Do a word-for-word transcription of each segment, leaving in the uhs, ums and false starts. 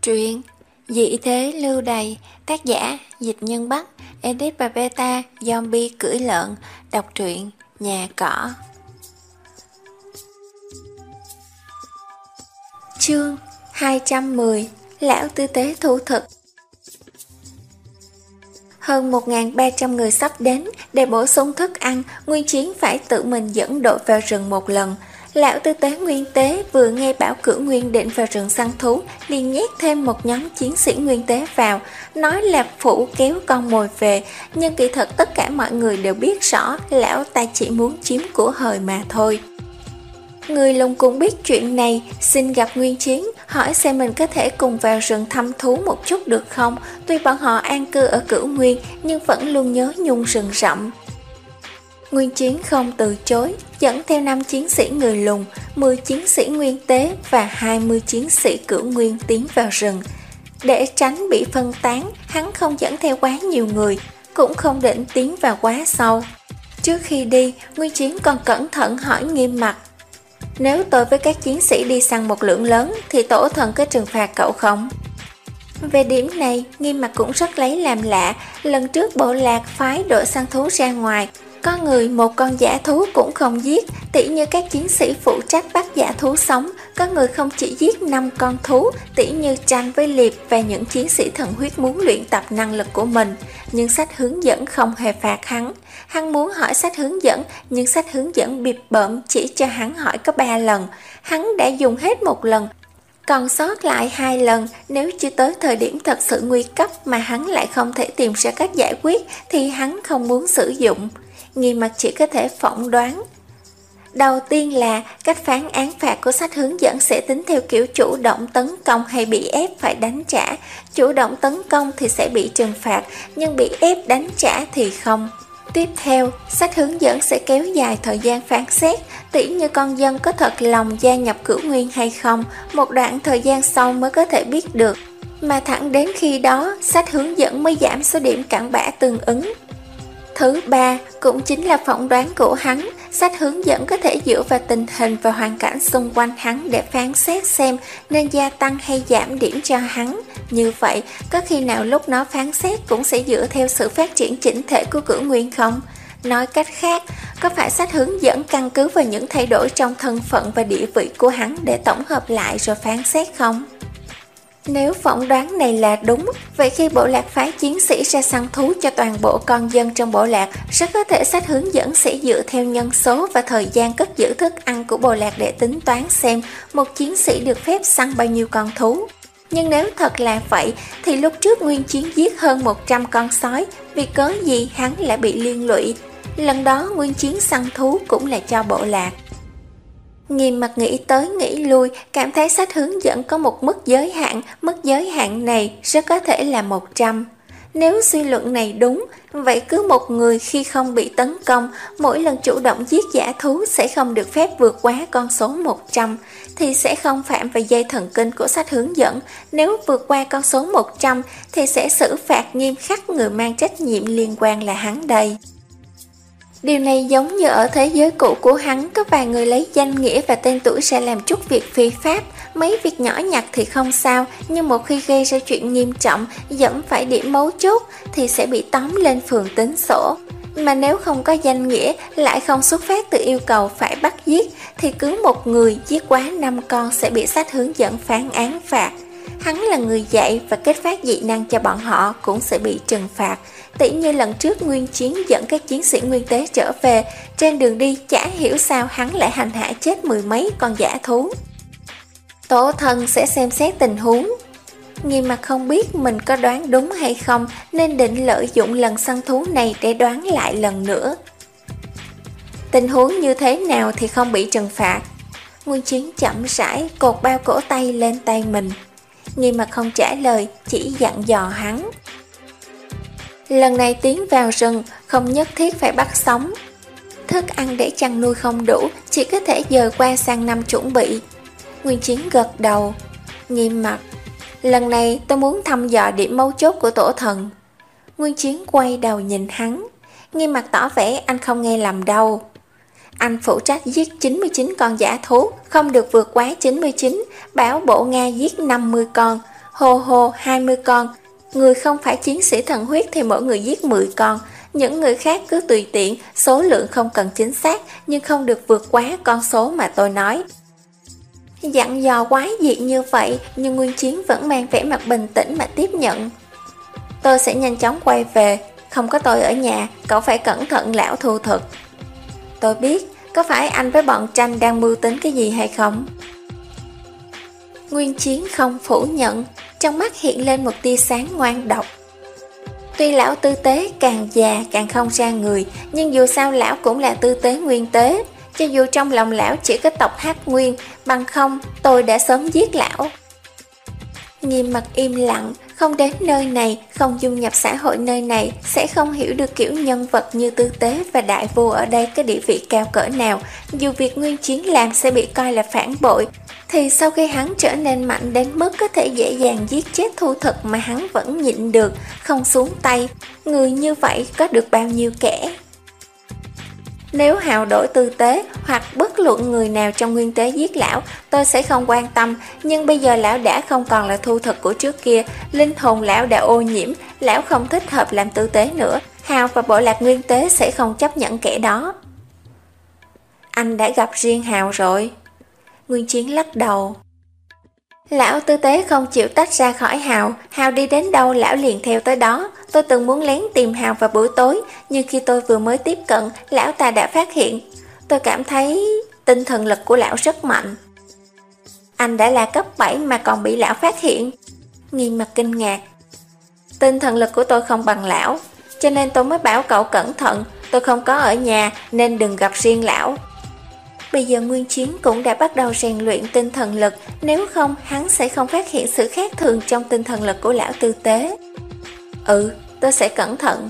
Truyện Dị thế lưu đày, tác giả Dịch Nhân Bắc, edit và beta Zombie cưỡi lợn. Đọc truyện Nhà Cỏ. Chương hai trăm mười. Lão tư tế thủ thực. Hơn một nghìn ba trăm người sắp đến. Để bổ sung thức ăn, Nguyên Chiến phải tự mình dẫn đội vào rừng một lần. Lão tư tế Nguyên Tế vừa nghe bảo Cửu Nguyên định vào rừng săn thú, liền nhét thêm một nhóm chiến sĩ Nguyên Tế vào, nói là phụ kéo con mồi về, nhưng kỳ thật tất cả mọi người đều biết rõ lão ta chỉ muốn chiếm của hời mà thôi. Người lùng cũng biết chuyện này, xin gặp Nguyên Chiến, hỏi xem mình có thể cùng vào rừng thăm thú một chút được không. Tuy bọn họ an cư ở Cửu Nguyên, nhưng vẫn luôn nhớ nhung rừng rậm. Nguyên Chiến không từ chối, dẫn theo năm chiến sĩ người lùng, mười chiến sĩ Nguyên Tế và hai mươi chiến sĩ Cửu Nguyên tiến vào rừng. Để tránh bị phân tán, hắn không dẫn theo quá nhiều người, cũng không định tiến vào quá sâu. Trước khi đi, Nguyên Chiến còn cẩn thận hỏi Nghiêm Mặc: nếu tôi với các chiến sĩ đi săn một lượng lớn thì tổ thần có trừng phạt cậu không? Về điểm này, Nghiêm Mặc cũng rất lấy làm lạ. Lần trước bộ lạc phái đội săn thú ra ngoài, có người một con dã thú cũng không giết, tỉ như các chiến sĩ phụ trách bắt dã thú sống. Có người không chỉ giết năm con thú, tỉ như Tranh với Liệp và những chiến sĩ thần huyết muốn luyện tập năng lực của mình. Nhưng sách hướng dẫn không hề phạt hắn. Hắn muốn hỏi sách hướng dẫn, nhưng sách hướng dẫn bịp bợm chỉ cho hắn hỏi có ba lần. Hắn đã dùng hết một lần, còn sót lại hai lần. Nếu chưa tới thời điểm thật sự nguy cấp mà hắn lại không thể tìm ra cách giải quyết thì hắn không muốn sử dụng. Nghiêm Mặc chỉ có thể phỏng đoán. Đầu tiên là cách phán án phạt của sách hướng dẫn sẽ tính theo kiểu chủ động tấn công hay bị ép phải đánh trả. Chủ động tấn công thì sẽ bị trừng phạt, nhưng bị ép đánh trả thì không. Tiếp theo, sách hướng dẫn sẽ kéo dài thời gian phán xét, tỉ như con dân có thật lòng gia nhập Cửu Nguyên hay không, một đoạn thời gian sau mới có thể biết được. Mà thẳng đến khi đó, sách hướng dẫn mới giảm số điểm cặn bã tương ứng. Thứ ba, cũng chính là phỏng đoán của hắn, sách hướng dẫn có thể dựa vào tình hình và hoàn cảnh xung quanh hắn để phán xét xem nên gia tăng hay giảm điểm cho hắn. Như vậy, có khi nào lúc nó phán xét cũng sẽ dựa theo sự phát triển chỉnh thể của Cửu Nguyên không? Nói cách khác, có phải sách hướng dẫn căn cứ vào những thay đổi trong thân phận và địa vị của hắn để tổng hợp lại rồi phán xét không? Nếu phỏng đoán này là đúng, vậy khi bộ lạc phái chiến sĩ ra săn thú cho toàn bộ con dân trong bộ lạc, rất có thể sách hướng dẫn sẽ dựa theo nhân số và thời gian cất giữ thức ăn của bộ lạc để tính toán xem một chiến sĩ được phép săn bao nhiêu con thú. Nhưng nếu thật là vậy, thì lúc trước Nguyên Chiến giết hơn một trăm con sói, vì cớ gì hắn lại bị liên lụy? Lần đó Nguyên Chiến săn thú cũng là cho bộ lạc. Nghiêm Mặc nghĩ tới nghĩ lui, cảm thấy sách hướng dẫn có một mức giới hạn, mức giới hạn này rất có thể là một trăm. Nếu suy luận này đúng, vậy cứ một người khi không bị tấn công, mỗi lần chủ động giết dã thú sẽ không được phép vượt quá con số một trăm, thì sẽ không phạm vào dây thần kinh của sách hướng dẫn. Nếu vượt qua con số một trăm thì sẽ xử phạt nghiêm khắc người mang trách nhiệm liên quan là hắn đây. Điều này giống như ở thế giới cũ của hắn, có vài người lấy danh nghĩa và tên tuổi ra làm chút việc phi pháp. Mấy việc nhỏ nhặt thì không sao, nhưng một khi gây ra chuyện nghiêm trọng, dẫm phải điểm mấu chốt thì sẽ bị tóm lên phường tính sổ. Mà nếu không có danh nghĩa, lại không xuất phát từ yêu cầu phải bắt giết, thì cứ một người giết quá năm con sẽ bị sách hướng dẫn phán án phạt. Hắn là người dạy và kết phát dị năng cho bọn họ cũng sẽ bị trừng phạt. Tỉ như lần trước Nguyên Chiến dẫn các chiến sĩ Nguyên Tế trở về, trên đường đi chả hiểu sao hắn lại hành hạ chết mười mấy con dã thú. Tổ thần sẽ xem xét tình huống. Nghiêm Mặc không biết mình có đoán đúng hay không, nên định lợi dụng lần săn thú này để đoán lại lần nữa. Tình huống như thế nào thì không bị trừng phạt? Nguyên Chiến chậm rãi cột bao cổ tay lên tay mình. Nghiêm Mặc không trả lời, chỉ dặn dò hắn. Lần này tiến vào rừng, không nhất thiết phải bắt sống. Thức ăn để chăn nuôi không đủ, chỉ có thể dời qua sang năm chuẩn bị. Nguyên Chiến gật đầu. Nghiêm Mặc, lần này tôi muốn thăm dò điểm mấu chốt của tổ thần. Nguyên Chiến quay đầu nhìn hắn. Nghiêm Mặc tỏ vẻ anh không nghe lầm đâu. Anh phụ trách giết chín mươi chín con dã thú, không được vượt quá chín mươi chín. Bảo bộ Nga giết năm mươi con. Hô hô hai mươi con. Người không phải chiến sĩ thần huyết thì mỗi người giết mười con. Những người khác cứ tùy tiện, số lượng không cần chính xác, nhưng không được vượt quá con số mà tôi nói. Dặn dò quái dị như vậy, nhưng Nguyên Chiến vẫn mang vẻ mặt bình tĩnh mà tiếp nhận. Tôi sẽ nhanh chóng quay về, không có tôi ở nhà, cậu phải cẩn thận lão thu thực. Tôi biết, có phải anh với bọn Tranh đang mưu tính cái gì hay không? Nguyên Chiến không phủ nhận, trong mắt hiện lên một tia sáng ngoan độc. Tuy lão tư tế càng già càng không ra người, nhưng dù sao lão cũng là tư tế nguyên tế. Cho dù trong lòng lão chỉ có tộc Hắc Nguyên, bằng không tôi đã sớm giết lão. Nghiêm mặt im lặng, không đến nơi này, không dung nhập xã hội nơi này, sẽ không hiểu được kiểu nhân vật như tư tế và đại vua ở đây có địa vị cao cỡ nào. Dù việc Nguyên Chiến làm sẽ bị coi là phản bội, thì sau khi hắn trở nên mạnh đến mức có thể dễ dàng giết chết Thu Thực mà hắn vẫn nhịn được, không xuống tay. Người như vậy có được bao nhiêu kẻ? Nếu Hào đổi tư tế hoặc bất luận người nào trong nguyên tế giết lão, tôi sẽ không quan tâm, nhưng bây giờ lão đã không còn là Thu Thực của trước kia, linh hồn lão đã ô nhiễm, lão không thích hợp làm tư tế nữa, Hào và bộ lạc nguyên tế sẽ không chấp nhận kẻ đó. Anh đã gặp riêng Hào rồi. Nguyên Chiến lắc đầu. Lão tư tế không chịu tách ra khỏi Hào, Hào đi đến đâu lão liền theo tới đó. Tôi từng muốn lén tìm Hào vào buổi tối, nhưng khi tôi vừa mới tiếp cận, lão ta đã phát hiện. Tôi cảm thấy tinh thần lực của lão rất mạnh. Anh đã là cấp bảy mà còn bị lão phát hiện. Nghiêm mặt kinh ngạc. Tinh thần lực của tôi không bằng lão, cho nên tôi mới bảo cậu cẩn thận. Tôi không có ở nhà nên đừng gặp riêng lão. Bây giờ Nguyên Chiến cũng đã bắt đầu rèn luyện tinh thần lực, nếu không hắn sẽ không phát hiện sự khác thường trong tinh thần lực của lão tư tế. Ừ, tôi sẽ cẩn thận.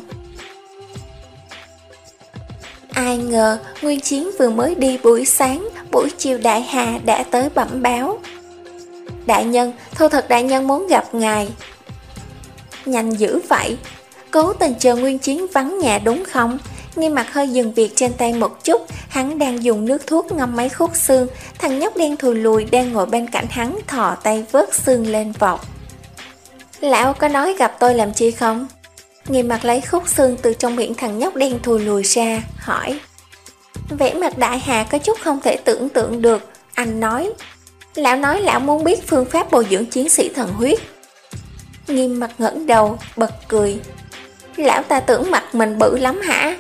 Ai ngờ Nguyên Chiến vừa mới đi buổi sáng, buổi chiều Đại Hà đã tới bẩm báo. Đại nhân, Thu Thực đại nhân muốn gặp ngài. Nhanh dữ vậy, cố tình chờ Nguyên Chiến vắng nhà đúng không? Nghiêm mặt hơi dừng việc trên tay một chút, hắn đang dùng nước thuốc ngâm mấy khúc xương, thằng nhóc đen thùi lùi đang ngồi bên cạnh hắn thò tay vớt xương lên vọc. Lão có nói gặp tôi làm chi không? Nghiêm mặt lấy khúc xương từ trong miệng thằng nhóc đen thùi lùi ra, hỏi. Vẻ mặt Đại Hà có chút không thể tưởng tượng được, anh nói. Lão nói lão muốn biết phương pháp bồi dưỡng chiến sĩ thần huyết. Nghiêm mặt ngẩng đầu, bật cười. Lão ta tưởng mặt mình bự lắm hả?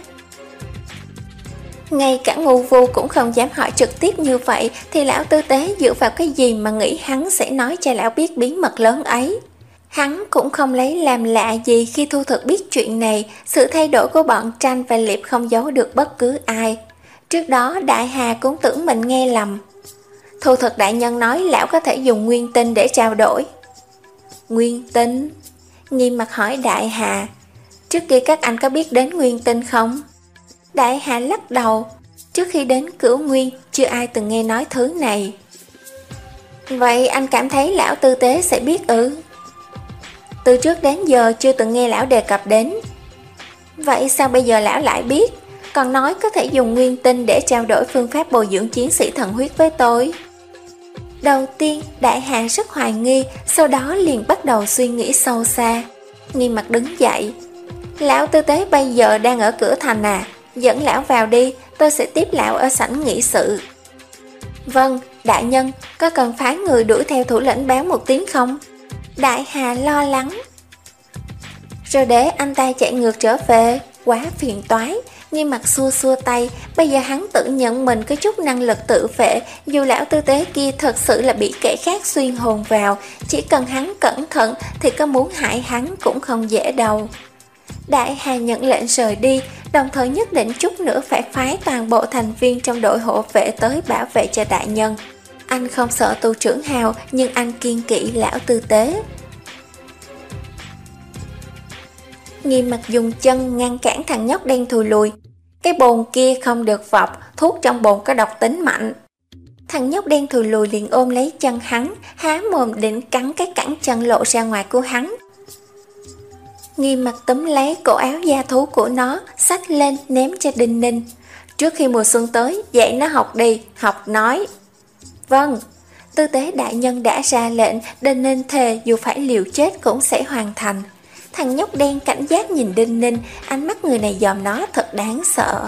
Ngay cả ngu vu cũng không dám hỏi trực tiếp như vậy, thì lão tư tế dựa vào cái gì mà nghĩ hắn sẽ nói cho lão biết bí mật lớn ấy? Hắn cũng không lấy làm lạ gì khi Thu Thực biết chuyện này, sự thay đổi của bọn Tranh và Liệp không giấu được bất cứ ai. Trước đó Đại Hà cũng tưởng mình nghe lầm. Thu Thực đại nhân nói lão có thể dùng nguyên tinh để trao đổi. Nguyên tinh? Nghiêm mặt hỏi Đại Hà. Trước kia các anh có biết đến nguyên tinh không? Đại Hà lắc đầu. Trước khi đến Cửu Nguyên, chưa ai từng nghe nói thứ này. Vậy anh cảm thấy lão tư tế sẽ biết ư? Từ trước đến giờ chưa từng nghe lão đề cập đến. Vậy sao bây giờ lão lại biết? Còn nói có thể dùng nguyên tinh để trao đổi phương pháp bồi dưỡng chiến sĩ thần huyết với tôi. Đầu tiên Đại Hà rất hoài nghi, sau đó liền bắt đầu suy nghĩ sâu xa. Nghiêm mặt đứng dậy. Lão tư tế bây giờ đang ở cửa thành à? Dẫn lão vào đi, tôi sẽ tiếp lão ở sảnh nghị sự. Vâng, đại nhân, có cần phái người đuổi theo thủ lĩnh báo một tiếng không? Đại Hà lo lắng. Rồi để anh ta chạy ngược trở về, quá phiền toái. Nghiêm mặt xua xua tay, bây giờ hắn tự nhận mình có chút năng lực tự vệ, dù lão tư tế kia thật sự là bị kẻ khác xuyên hồn vào, chỉ cần hắn cẩn thận thì có muốn hại hắn cũng không dễ đâu. Đại Hà nhận lệnh rời đi, đồng thời nhất định chút nữa phải phái toàn bộ thành viên trong đội hộ vệ tới bảo vệ cho đại nhân. Anh không sợ tù trưởng Hào, nhưng anh kiên kỵ lão tư tế. Nghiêm mặt dùng chân ngăn cản thằng nhóc đen thùi lùi. Cái bồn kia không được vọc, thuốc trong bồn có độc tính mạnh. Thằng nhóc đen thùi lùi liền ôm lấy chân hắn, há mồm định cắn cái cẳng chân lộ ra ngoài của hắn. Nghiêm mặt túm lấy cổ áo da thú của nó, xách lên ném cho Đinh Ninh. Trước khi mùa xuân tới, dạy nó học đi, học nói. Vâng. Tư tế đại nhân đã ra lệnh, Đinh Ninh thề dù phải liều chết cũng sẽ hoàn thành. Thằng nhóc đen cảnh giác nhìn Đinh Ninh, ánh mắt người này dòm nó thật đáng sợ.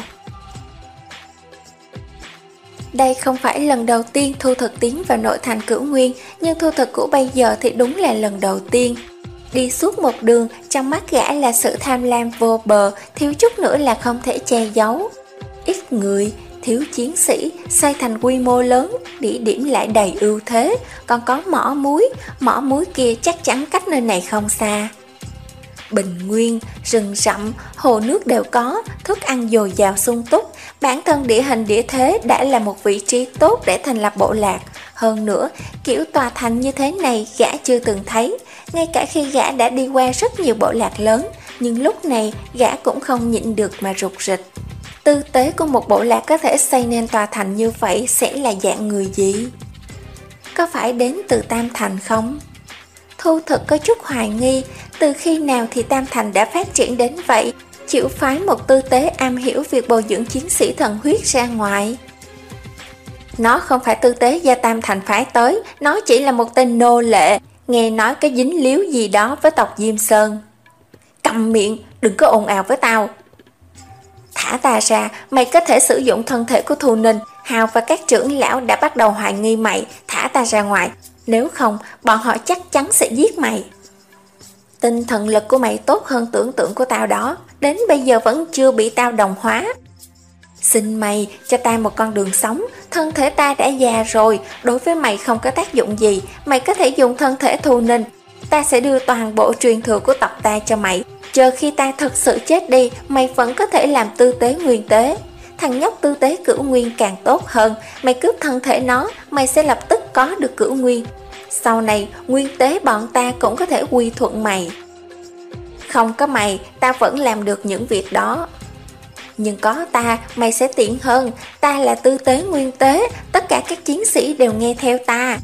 Đây không phải lần đầu tiên Thu Thực tiến vào nội thành Cửu Nguyên, nhưng Thu Thực của bây giờ thì đúng là lần đầu tiên. Đi suốt một đường, trong mắt gã là sự tham lam vô bờ, thiếu chút nữa là không thể che giấu. Ít người, thiếu chiến sĩ, xây thành quy mô lớn, địa điểm lại đầy ưu thế, còn có mỏ muối, mỏ muối kia chắc chắn cách nơi này không xa. Bình nguyên, rừng rậm, hồ nước đều có, thức ăn dồi dào sung túc, bản thân địa hình địa thế đã là một vị trí tốt để thành lập bộ lạc. Hơn nữa, kiểu tòa thành như thế này gã chưa từng thấy, ngay cả khi gã đã đi qua rất nhiều bộ lạc lớn, nhưng lúc này gã cũng không nhịn được mà rụt rịch. Tư tế của một bộ lạc có thể xây nên tòa thành như vậy sẽ là dạng người gì? Có phải đến từ Tam Thành không? Thu Thực có chút hoài nghi, từ khi nào thì Tam Thành đã phát triển đến vậy, chịu phái một tư tế am hiểu việc bồi dưỡng chiến sĩ thần huyết ra ngoài. Nó không phải tư tế do Tam Thành phái tới, nó chỉ là một tên nô lệ, nghe nói cái dính líu gì đó với tộc Diêm Sơn. Câm miệng, đừng có ồn ào với tao. Thả ta ra, mày có thể sử dụng thân thể của Thu Ninh, Hào và các trưởng lão đã bắt đầu hoài nghi mày, thả ta ra ngoài. Nếu không, bọn họ chắc chắn sẽ giết mày. Tinh thần lực của mày tốt hơn tưởng tượng của tao đó, đến bây giờ vẫn chưa bị tao đồng hóa. Xin mày cho ta một con đường sống, thân thể ta đã già rồi, đối với mày không có tác dụng gì, mày có thể dùng thân thể Thu Ninh. Ta sẽ đưa toàn bộ truyền thừa của tộc ta cho mày, chờ khi ta thật sự chết đi, mày vẫn có thể làm tư tế nguyên tế. Thằng nhóc tư tế Cửu Nguyên càng tốt hơn, mày cướp thân thể nó, mày sẽ lập tức có được Cửu Nguyên. Sau này, nguyên tế bọn ta cũng có thể quy thuận mày. Không có mày, ta vẫn làm được những việc đó. Nhưng có ta, mày sẽ tiện hơn, ta là tư tế nguyên tế, tất cả các chiến sĩ đều nghe theo ta.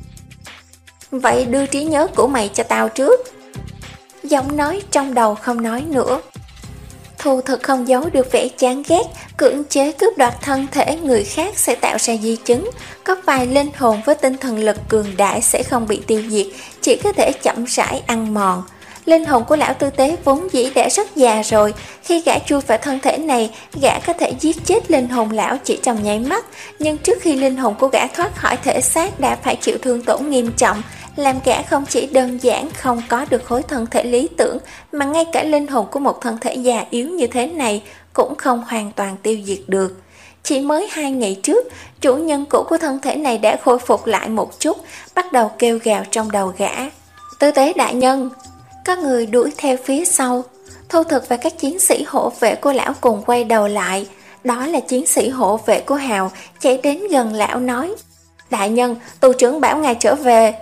Vậy đưa trí nhớ của mày cho tao trước. Giọng nói trong đầu không nói nữa. Thu Thực không giấu được vẻ chán ghét, cưỡng chế cướp đoạt thân thể người khác sẽ tạo ra di chứng. Có vài linh hồn với tinh thần lực cường đại sẽ không bị tiêu diệt, chỉ có thể chậm rãi ăn mòn. Linh hồn của lão tư tế vốn dĩ đã rất già rồi, khi gã chui vào thân thể này, gã có thể giết chết linh hồn lão chỉ trong nháy mắt, nhưng trước khi linh hồn của gã thoát khỏi thể xác đã phải chịu thương tổn nghiêm trọng, làm gã không chỉ đơn giản không có được khối thân thể lý tưởng, mà ngay cả linh hồn của một thân thể già yếu như thế này cũng không hoàn toàn tiêu diệt được. Chỉ mới hai ngày trước, chủ nhân cũ của thân thể này đã khôi phục lại một chút, bắt đầu kêu gào trong đầu gã. Tư tế đại nhân! Có người đuổi theo phía sau. Thu Thực và các chiến sĩ hộ vệ của lão cùng quay đầu lại. Đó là chiến sĩ hộ vệ của Hào, chạy đến gần lão nói: Đại nhân, tù trưởng bảo ngài trở về.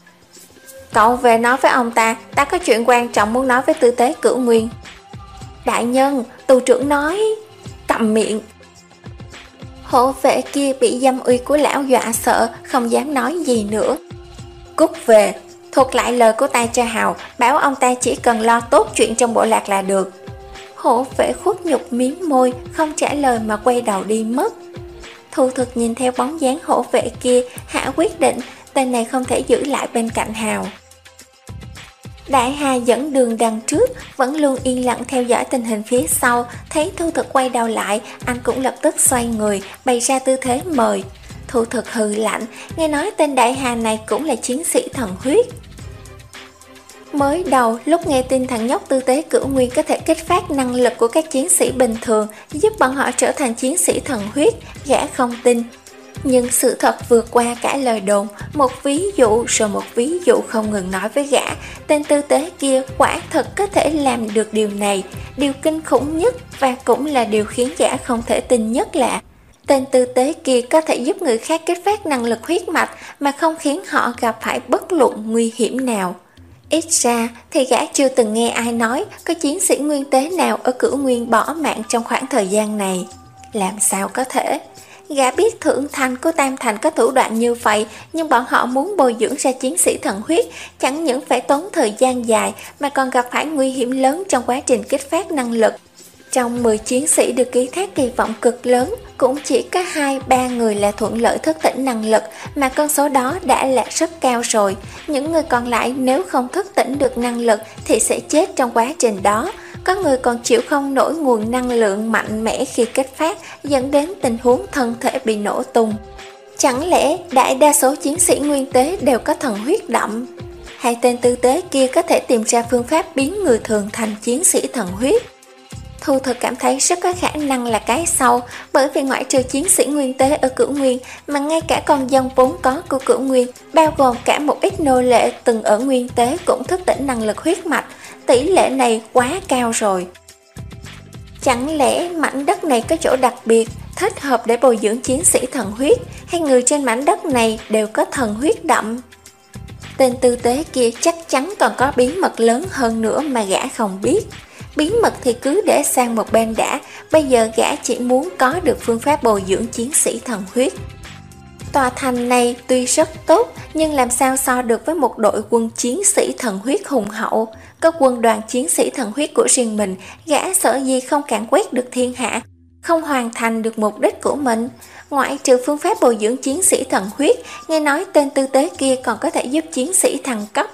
Cậu về nói với ông ta, ta có chuyện quan trọng muốn nói với tư tế Cửu Nguyên. Đại nhân, tù trưởng nói. Câm miệng. Hộ vệ kia bị dâm uy của lão dọa sợ, không dám nói gì nữa. Cút về, thuật lại lời của ta cho Hào, bảo ông ta chỉ cần lo tốt chuyện trong bộ lạc là được. Hộ vệ khuất nhục miếm môi, không trả lời mà quay đầu đi mất. Thu Thực nhìn theo bóng dáng hộ vệ kia, hạ quyết định tên này không thể giữ lại bên cạnh Hào. Đại Hà dẫn đường đằng trước, vẫn luôn yên lặng theo dõi tình hình phía sau, thấy Thu Thực quay đầu lại, anh cũng lập tức xoay người, bày ra tư thế mời. Thu Thực hừ lạnh, nghe nói tên Đại Hà này cũng là chiến sĩ thần huyết. Mới đầu, lúc nghe tin thằng nhóc tư tế Cửu Nguyên có thể kích phát năng lực của các chiến sĩ bình thường, giúp bọn họ trở thành chiến sĩ thần huyết, gã không tin. Nhưng sự thật vượt qua cả lời đồn, một ví dụ rồi một ví dụ không ngừng nói với gã, tên tư tế kia quả thật có thể làm được điều này. Điều kinh khủng nhất và cũng là điều khiến gã không thể tin nhất là tên tư tế kia có thể giúp người khác kích phát năng lực huyết mạch mà không khiến họ gặp phải bất luận nguy hiểm nào. Ít ra thì gã chưa từng nghe ai nói có chiến sĩ nguyên tế nào ở Cửu Nguyên bỏ mạng trong khoảng thời gian này. Làm sao có thể? Gã biết Thượng Thành của Tam Thành có thủ đoạn như vậy, nhưng bọn họ muốn bồi dưỡng ra chiến sĩ thần huyết chẳng những phải tốn thời gian dài mà còn gặp phải nguy hiểm lớn trong quá trình kích phát năng lực. Trong mười chiến sĩ được ký thác kỳ vọng cực lớn, cũng chỉ có hai ba người là thuận lợi thức tỉnh năng lực, mà con số đó đã là rất cao rồi. Những người còn lại nếu không thức tỉnh được năng lực thì sẽ chết trong quá trình đó. Có người còn chịu không nổi nguồn năng lượng mạnh mẽ khi kích phát, dẫn đến tình huống thân thể bị nổ tung. Chẳng lẽ đại đa số chiến sĩ nguyên tế đều có thần huyết đậm? Hai tên tư tế kia có thể tìm ra phương pháp biến người thường thành chiến sĩ thần huyết? Thu Thực cảm thấy rất có khả năng là cái sau, bởi vì ngoại trừ chiến sĩ nguyên tế ở Cửu Nguyên, mà ngay cả con dân vốn có của Cửu Nguyên, bao gồm cả một ít nô lệ từng ở nguyên tế cũng thức tỉnh năng lực huyết mạch. Tỷ lệ này quá cao rồi. Chẳng lẽ mảnh đất này có chỗ đặc biệt, thích hợp để bồi dưỡng chiến sĩ thần huyết, hay người trên mảnh đất này đều có thần huyết đậm? Tên tư tế kia chắc chắn còn có bí mật lớn hơn nữa mà gã không biết. Bí mật thì cứ để sang một bên đã, bây giờ gã chỉ muốn có được phương pháp bồi dưỡng chiến sĩ thần huyết. Tòa thành này tuy rất tốt, nhưng làm sao so được với một đội quân chiến sĩ thần huyết hùng hậu. Có quân đoàn chiến sĩ thần huyết của riêng mình, gã sợ gì không càn quét được thiên hạ, không hoàn thành được mục đích của mình. Ngoại trừ phương pháp bồi dưỡng chiến sĩ thần huyết, nghe nói tên tư tế kia còn có thể giúp chiến sĩ thăng cấp.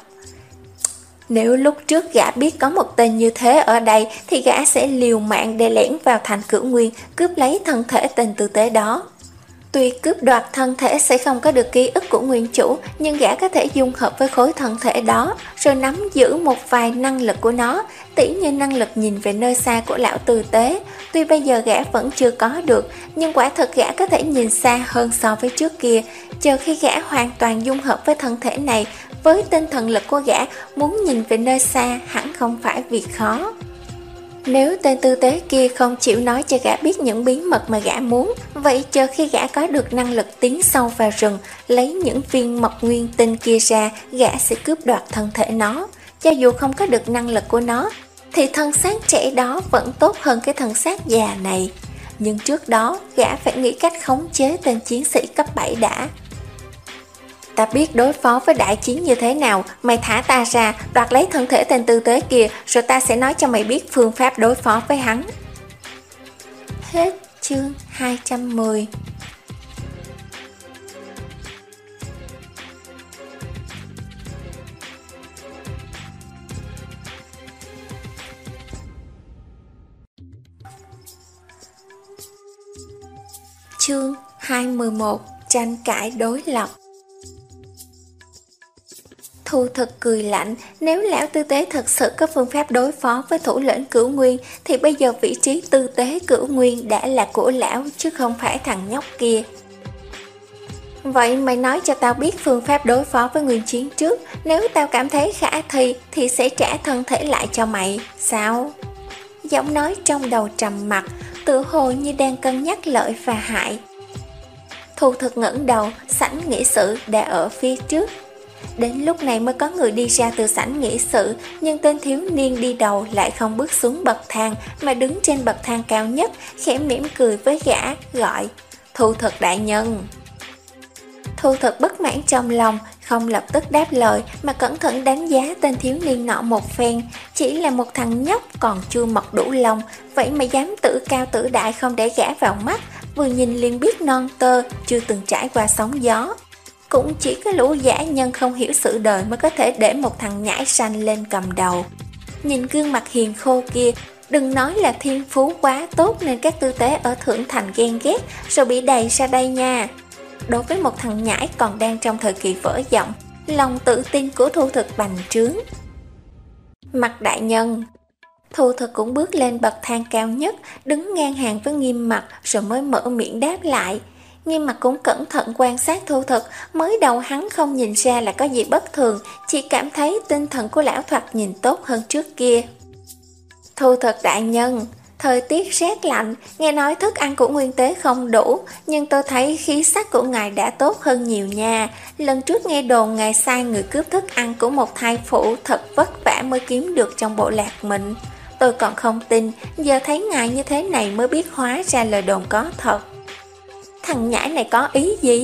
Nếu lúc trước gã biết có một tên như thế ở đây thì gã sẽ liều mạng để lẻn vào thành Cửu Nguyên, cướp lấy thân thể tên tư tế đó. Tuy cướp đoạt thân thể sẽ không có được ký ức của nguyên chủ, nhưng gã có thể dung hợp với khối thân thể đó, rồi nắm giữ một vài năng lực của nó, tỉ như năng lực nhìn về nơi xa của lão tư tế. Tuy bây giờ gã vẫn chưa có được, nhưng quả thật gã có thể nhìn xa hơn so với trước kia. Chờ khi gã hoàn toàn dung hợp với thân thể này, với tinh thần lực của gã, muốn nhìn về nơi xa hẳn không phải việc khó. Nếu tên tư tế kia không chịu nói cho gã biết những bí mật mà gã muốn, vậy chờ khi gã có được năng lực tiến sâu vào rừng, lấy những viên mộc nguyên tinh kia ra, gã sẽ cướp đoạt thân thể nó. Cho dù không có được năng lực của nó, thì thân xác trẻ đó vẫn tốt hơn cái thân xác già này. Nhưng trước đó, gã phải nghĩ cách khống chế tên chiến sĩ cấp bảy đã. Ta biết đối phó với đại chiến như thế nào, mày thả ta ra, đoạt lấy thân thể tên tư tế kia, rồi ta sẽ nói cho mày biết phương pháp đối phó với hắn. Hết chương hai trăm mười. Chương hai trăm mười một. Tranh cãi đối lập. Thu Thực cười lạnh, nếu lão tư tế thật sự có phương pháp đối phó với thủ lĩnh Cửu Nguyên thì bây giờ vị trí tư tế Cửu Nguyên đã là của lão chứ không phải thằng nhóc kia. Vậy mày nói cho tao biết phương pháp đối phó với Nguyên Chiến trước, nếu tao cảm thấy khả thi thì sẽ trả thân thể lại cho mày, sao? Giọng nói trong đầu trầm mặc, tự hồ như đang cân nhắc lợi và hại. Thu Thực ngẩng đầu, sảnh nghị sự đã ở phía trước. Đến lúc này mới có người đi ra từ sảnh nghị sự, nhưng tên thiếu niên đi đầu lại không bước xuống bậc thang mà đứng trên bậc thang cao nhất, khẽ mỉm cười với gã, gọi: Thu Thực đại nhân. Thu Thực bất mãn trong lòng, không lập tức đáp lời mà cẩn thận đánh giá tên thiếu niên nọ một phen. Chỉ là một thằng nhóc còn chưa mọc đủ lông, vậy mà dám tự cao tự đại không để gã vào mắt, vừa nhìn liền biết non tơ, chưa từng trải qua sóng gió. Cũng chỉ có lũ dã nhân không hiểu sự đời mới có thể để một thằng nhãi xanh lên cầm đầu. Nhìn gương mặt hiền khô kia, đừng nói là thiên phú quá tốt nên các tư tế ở Thượng Thành ghen ghét rồi bị đày ra đây nha. Đối với một thằng nhãi còn đang trong thời kỳ vỡ giọng, lòng tự tin của Thu Thực bành trướng. Mặt đại nhân. Thu Thực cũng bước lên bậc thang cao nhất, đứng ngang hàng với Nghiêm Mặt rồi mới mở miệng đáp lại. Nghiêm Mặt cũng cẩn thận quan sát Thu Thực, mới đầu hắn không nhìn ra là có gì bất thường, chỉ cảm thấy tinh thần của lão thoạt nhìn tốt hơn trước kia. Thu Thực đại nhân, thời tiết rét lạnh, nghe nói thức ăn của Nguyên Tế không đủ, nhưng tôi thấy khí sắc của ngài đã tốt hơn nhiều nha. Lần trước nghe đồn ngài sai người cướp thức ăn của một thai phụ thật vất vả mới kiếm được trong bộ lạc mình. Tôi còn không tin, giờ thấy ngài như thế này mới biết hóa ra lời đồn có thật. Thằng nhãi này có ý gì?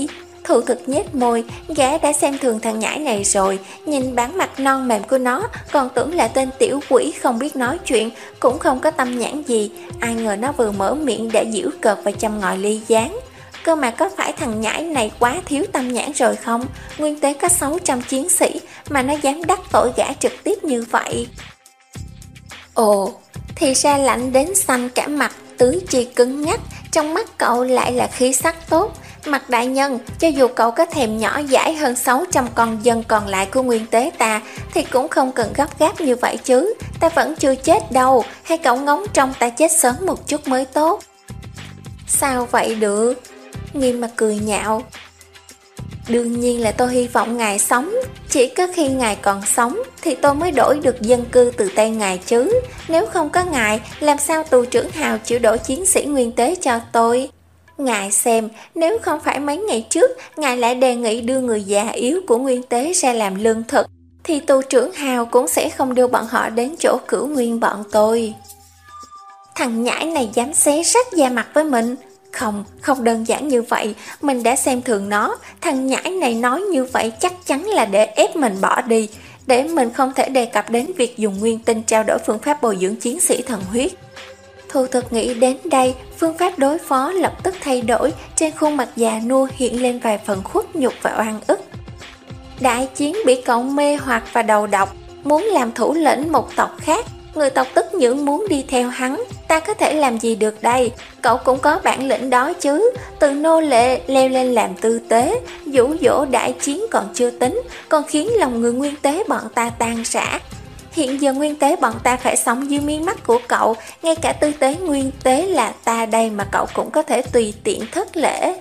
Thu Thực nhếch môi, gã đã xem thường thằng nhãi này rồi, nhìn bản mặt non mềm của nó, còn tưởng là tên tiểu quỷ không biết nói chuyện, cũng không có tâm nhãn gì, ai ngờ nó vừa mở miệng đã giễu cợt và châm ngòi ly gián. Cơ mà có phải thằng nhãi này quá thiếu tâm nhãn rồi không? Nguyên Tế có sáu trăm chiến sĩ mà nó dám đắc tội gã trực tiếp như vậy. Ồ, thì ra lạnh đến xanh cả mặt, tứ chi cứng nhắc, trong mắt cậu lại là khí sắc tốt. Mặt đại nhân, cho dù cậu có thèm nhỏ dãi hơn sáu trăm con dân còn lại của Nguyên Tế ta, thì cũng không cần gấp gáp như vậy chứ, ta vẫn chưa chết đâu, hay cậu ngóng trông ta chết sớm một chút mới tốt. Sao vậy được? Nghiêm Mặt cười nhạo. Đương nhiên là tôi hy vọng ngài sống, chỉ có khi ngài còn sống thì tôi mới đổi được dân cư từ tay ngài chứ, nếu không có ngài, làm sao tù trưởng Hào chịu đổi chiến sĩ Nguyên Tế cho tôi? Ngài xem, nếu không phải mấy ngày trước ngài lại đề nghị đưa người già yếu của Nguyên Tế ra làm lương thực, thì tù trưởng Hào cũng sẽ không đưa bọn họ đến chỗ Cửu Nguyên bọn tôi. Thằng nhãi này dám xé rách da mặt với mình. Không, không đơn giản như vậy, mình đã xem thường nó, thằng nhãi này nói như vậy chắc chắn là để ép mình bỏ đi, để mình không thể đề cập đến việc dùng nguyên tinh trao đổi phương pháp bồi dưỡng chiến sĩ thần huyết. Thu Thực nghĩ đến đây, phương pháp đối phó lập tức thay đổi, trên khuôn mặt già nua hiện lên vài phần khuất nhục và oan ức. Đại chiến bị cậu mê hoặc và đầu độc, muốn làm thủ lĩnh một tộc khác, người tộc tức nhưỡng muốn đi theo hắn, ta có thể làm gì được đây? Cậu cũng có bản lĩnh đó chứ, từ nô lệ leo lên làm tư tế, dụ dỗ đại chiến còn chưa tính, còn khiến lòng người Nguyên Tế bọn ta tan rã. Hiện giờ Nguyên Tế bọn ta phải sống dưới mí mắt của cậu, ngay cả tư tế Nguyên Tế là ta đây mà cậu cũng có thể tùy tiện thất lễ.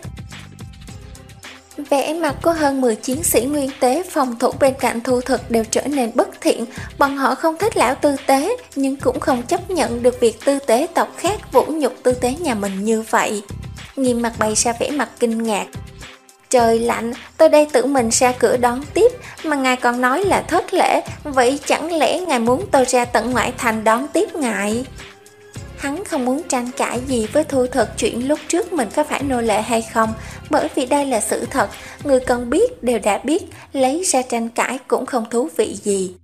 Vẻ mặt của hơn mười chiến sĩ Nguyên Tế phòng thủ bên cạnh Thu Thực đều trở nên bất thiện. Bọn họ không thích lão tư tế, nhưng cũng không chấp nhận được việc tư tế tộc khác vũ nhục tư tế nhà mình như vậy. Nghiêm Mặt bày ra vẻ mặt kinh ngạc. Trời lạnh, tôi đây tự mình ra cửa đón tiếp, mà ngài còn nói là thất lễ, vậy chẳng lẽ ngài muốn tôi ra tận ngoại thành đón tiếp ngài? Hắn không muốn tranh cãi gì với Thu Thực chuyện lúc trước mình có phải nô lệ hay không, bởi vì đây là sự thật, người cần biết đều đã biết, lấy ra tranh cãi cũng không thú vị gì.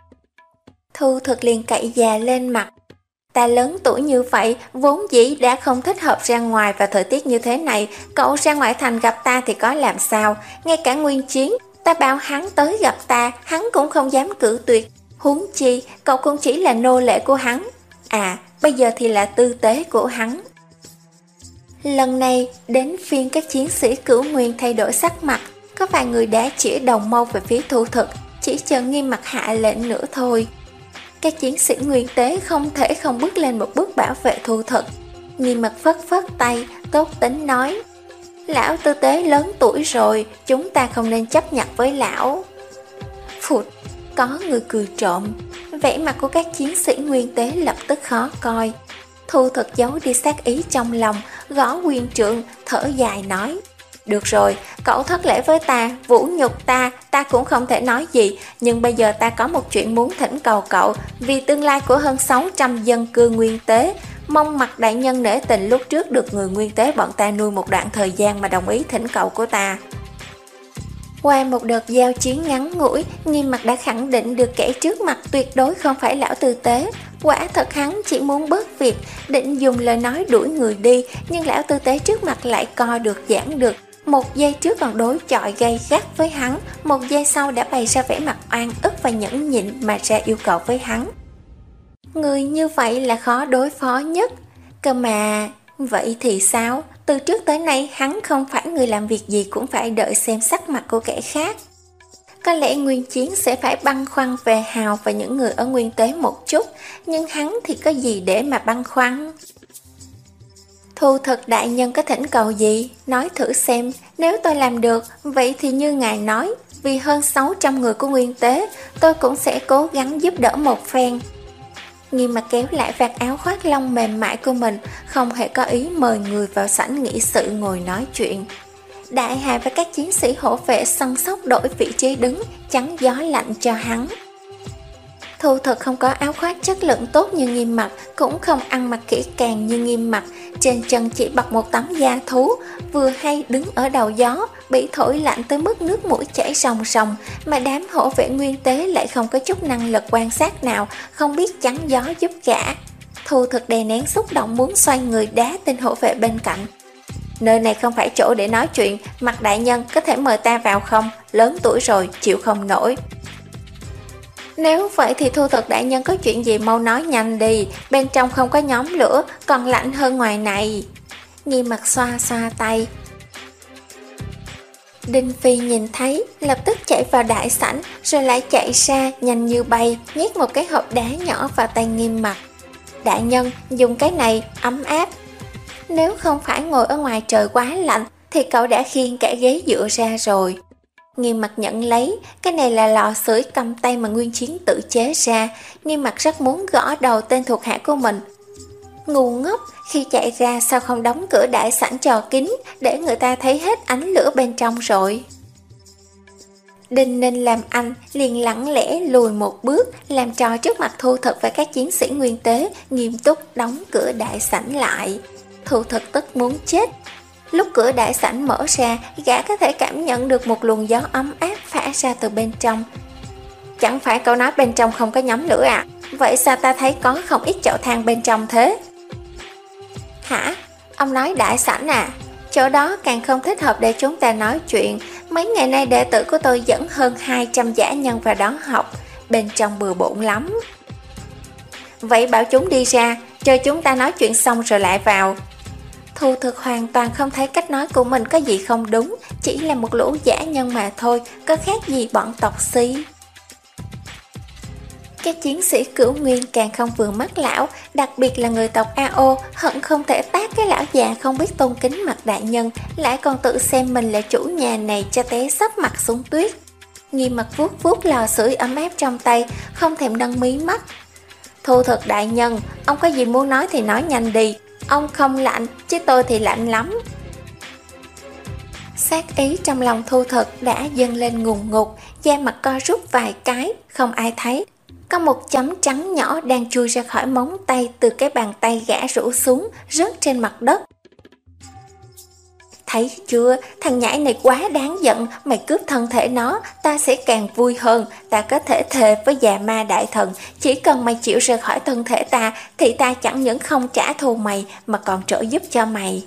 Thu Thực liền cậy già lên mặt. Ta lớn tuổi như vậy, vốn dĩ đã không thích hợp ra ngoài vào thời tiết như thế này, cậu ra ngoại thành gặp ta thì có làm sao, ngay cả Nguyên Chiến, ta bảo hắn tới gặp ta, hắn cũng không dám cự tuyệt, huống chi, cậu cũng chỉ là nô lệ của hắn. À, bây giờ thì là tư tế của hắn. Lần này, đến phiên các chiến sĩ Cửu Nguyên thay đổi sắc mặt, có vài người đã chỉ đầu mâu về phía Thu Thực, chỉ chờ Nghiêm Mặt hạ lệnh nữa thôi. Các chiến sĩ Nguyên Tế không thể không bước lên một bước bảo vệ Thu Thực. Nghiêm Mặt phất phất tay, tốt tính nói, lão tư tế lớn tuổi rồi, chúng ta không nên chấp nhặt với lão. Phụt, có người cười trộm. Vẻ mặt của các chiến sĩ Nguyên Tế lập tức khó coi. Thu Thực giấu đi sát ý trong lòng, gõ quyền trượng, thở dài nói, được rồi, cậu thất lễ với ta, vũ nhục ta, ta cũng không thể nói gì, nhưng bây giờ ta có một chuyện muốn thỉnh cầu cậu, vì tương lai của hơn sáu trăm dân cư Nguyên Tế, mong Mặt đại nhân nể tình lúc trước được người Nguyên Tế bọn ta nuôi một đoạn thời gian mà đồng ý thỉnh cầu của ta. Qua một đợt giao chiến ngắn ngủi, Nghiêm Mặt đã khẳng định được kẻ trước mặt tuyệt đối không phải lão tư tế. Quả thật hắn chỉ muốn bớt việc, định dùng lời nói đuổi người đi, nhưng lão tư tế trước mặt lại co được giãn được. Một giây trước còn đối chọi gay gắt với hắn, một giây sau đã bày ra vẻ mặt oan ức và nhẫn nhịn mà ra yêu cầu với hắn. Người như vậy là khó đối phó nhất. Cơ mà, vậy thì sao? Từ trước tới nay hắn không phải người làm việc gì cũng phải đợi xem sắc mặt của kẻ khác. Có lẽ Nguyên Chiến sẽ phải băn khoăn về Hào và những người ở Nguyên Tế một chút, nhưng hắn thì có gì để mà băn khoăn? Thu Thực đại nhân có thỉnh cầu gì? Nói thử xem, nếu tôi làm được, vậy thì như ngài nói, vì hơn sáu trăm người của Nguyên Tế, tôi cũng sẽ cố gắng giúp đỡ một phen. Nghiêm Mặt kéo lại vạt áo khoác lông mềm mại của mình, không hề có ý mời người vào sảnh nghị sự ngồi nói chuyện. Đại Hà và các chiến sĩ hộ vệ săn sóc đổi vị trí đứng, chắn gió lạnh cho hắn. Thu Thực không có áo khoác chất lượng tốt như Nghiêm Mặc, cũng không ăn mặc kỹ càng như Nghiêm Mặc, trên chân chỉ bọc một tấm da thú, vừa hay đứng ở đầu gió, bị thổi lạnh tới mức nước mũi chảy ròng ròng, mà đám hộ vệ nguyên tế lại không có chút năng lực quan sát nào, không biết chắn gió giúp gã. Thu Thực đè nén xúc động muốn xoay người đá tên hộ vệ bên cạnh. Nơi này không phải chỗ để nói chuyện, Mặc đại nhân có thể mời ta vào không? Lớn tuổi rồi, chịu không nổi. Nếu vậy thì Thu Thực đại nhân có chuyện gì mau nói nhanh đi, bên trong không có nhóm lửa, còn lạnh hơn ngoài này. Nghiêm Mặc xoa xoa tay. Đinh Phi nhìn thấy, lập tức chạy vào đại sảnh, rồi lại chạy ra nhanh như bay, nhét một cái hộp đá nhỏ vào tay Nghiêm Mặc. Đại nhân, dùng cái này, ấm áp. Nếu không phải ngồi ở ngoài trời quá lạnh, thì cậu đã khiêng cả ghế dựa ra rồi. Nghiêm Mặc nhận lấy, cái này là lò sưởi cầm tay mà Nguyên Chiến tự chế ra. Nghiêm Mặc rất muốn gõ đầu tên thuộc hạ của mình. Ngu ngốc, khi chạy ra sao không đóng cửa đại sảnh trò kín, để người ta thấy hết ánh lửa bên trong rồi. Đinh Ninh làm anh, liền lặng lẽ lùi một bước, làm trò trước mặt Thu Thực và các chiến sĩ nguyên tế, nghiêm túc đóng cửa đại sảnh lại. Thu Thực tức muốn chết. Lúc cửa đại sảnh mở ra, gã có thể cảm nhận được một luồng gió ấm áp phả ra từ bên trong. Chẳng phải cậu nói bên trong không có nhóm lửa à? Vậy sao ta thấy có không ít chậu than bên trong thế? Hả? Ông nói đại sảnh à? Chỗ đó càng không thích hợp để chúng ta nói chuyện. Mấy ngày nay đệ tử của tôi dẫn hơn hai trăm dã nhân vào đó học. Bên trong bừa bộn lắm. Vậy bảo chúng đi ra, cho chúng ta nói chuyện xong rồi lại vào. Thu Thực hoàn toàn không thấy cách nói của mình có gì không đúng, chỉ là một lũ dã nhân mà thôi, có khác gì bọn tộc Si. Các chiến sĩ Cửu Nguyên càng không vừa mắt lão, đặc biệt là người tộc A O, hận không thể tát cái lão già không biết tôn kính Mặc đại nhân, lại còn tự xem mình là chủ nhà này cho té sắp mặt xuống tuyết. Nghiêm Mặc vuốt vuốt lò sưởi ấm áp trong tay, không thèm nâng mí mắt. Thu Thực đại nhân, ông có gì muốn nói thì nói nhanh đi. Ông không lạnh, chứ tôi thì lạnh lắm. Sát ý trong lòng Thu Thực đã dâng lên ngùn ngụt, da mặt co rút vài cái, không ai thấy. Có một chấm trắng nhỏ đang chui ra khỏi móng tay từ cái bàn tay gã rũ xuống, rớt trên mặt đất. Thấy chưa, thằng nhãi này quá đáng giận, mày cướp thân thể nó, ta sẽ càng vui hơn, ta có thể thề với già ma đại thần, chỉ cần mày chịu rời khỏi thân thể ta, thì ta chẳng những không trả thù mày, mà còn trợ giúp cho mày.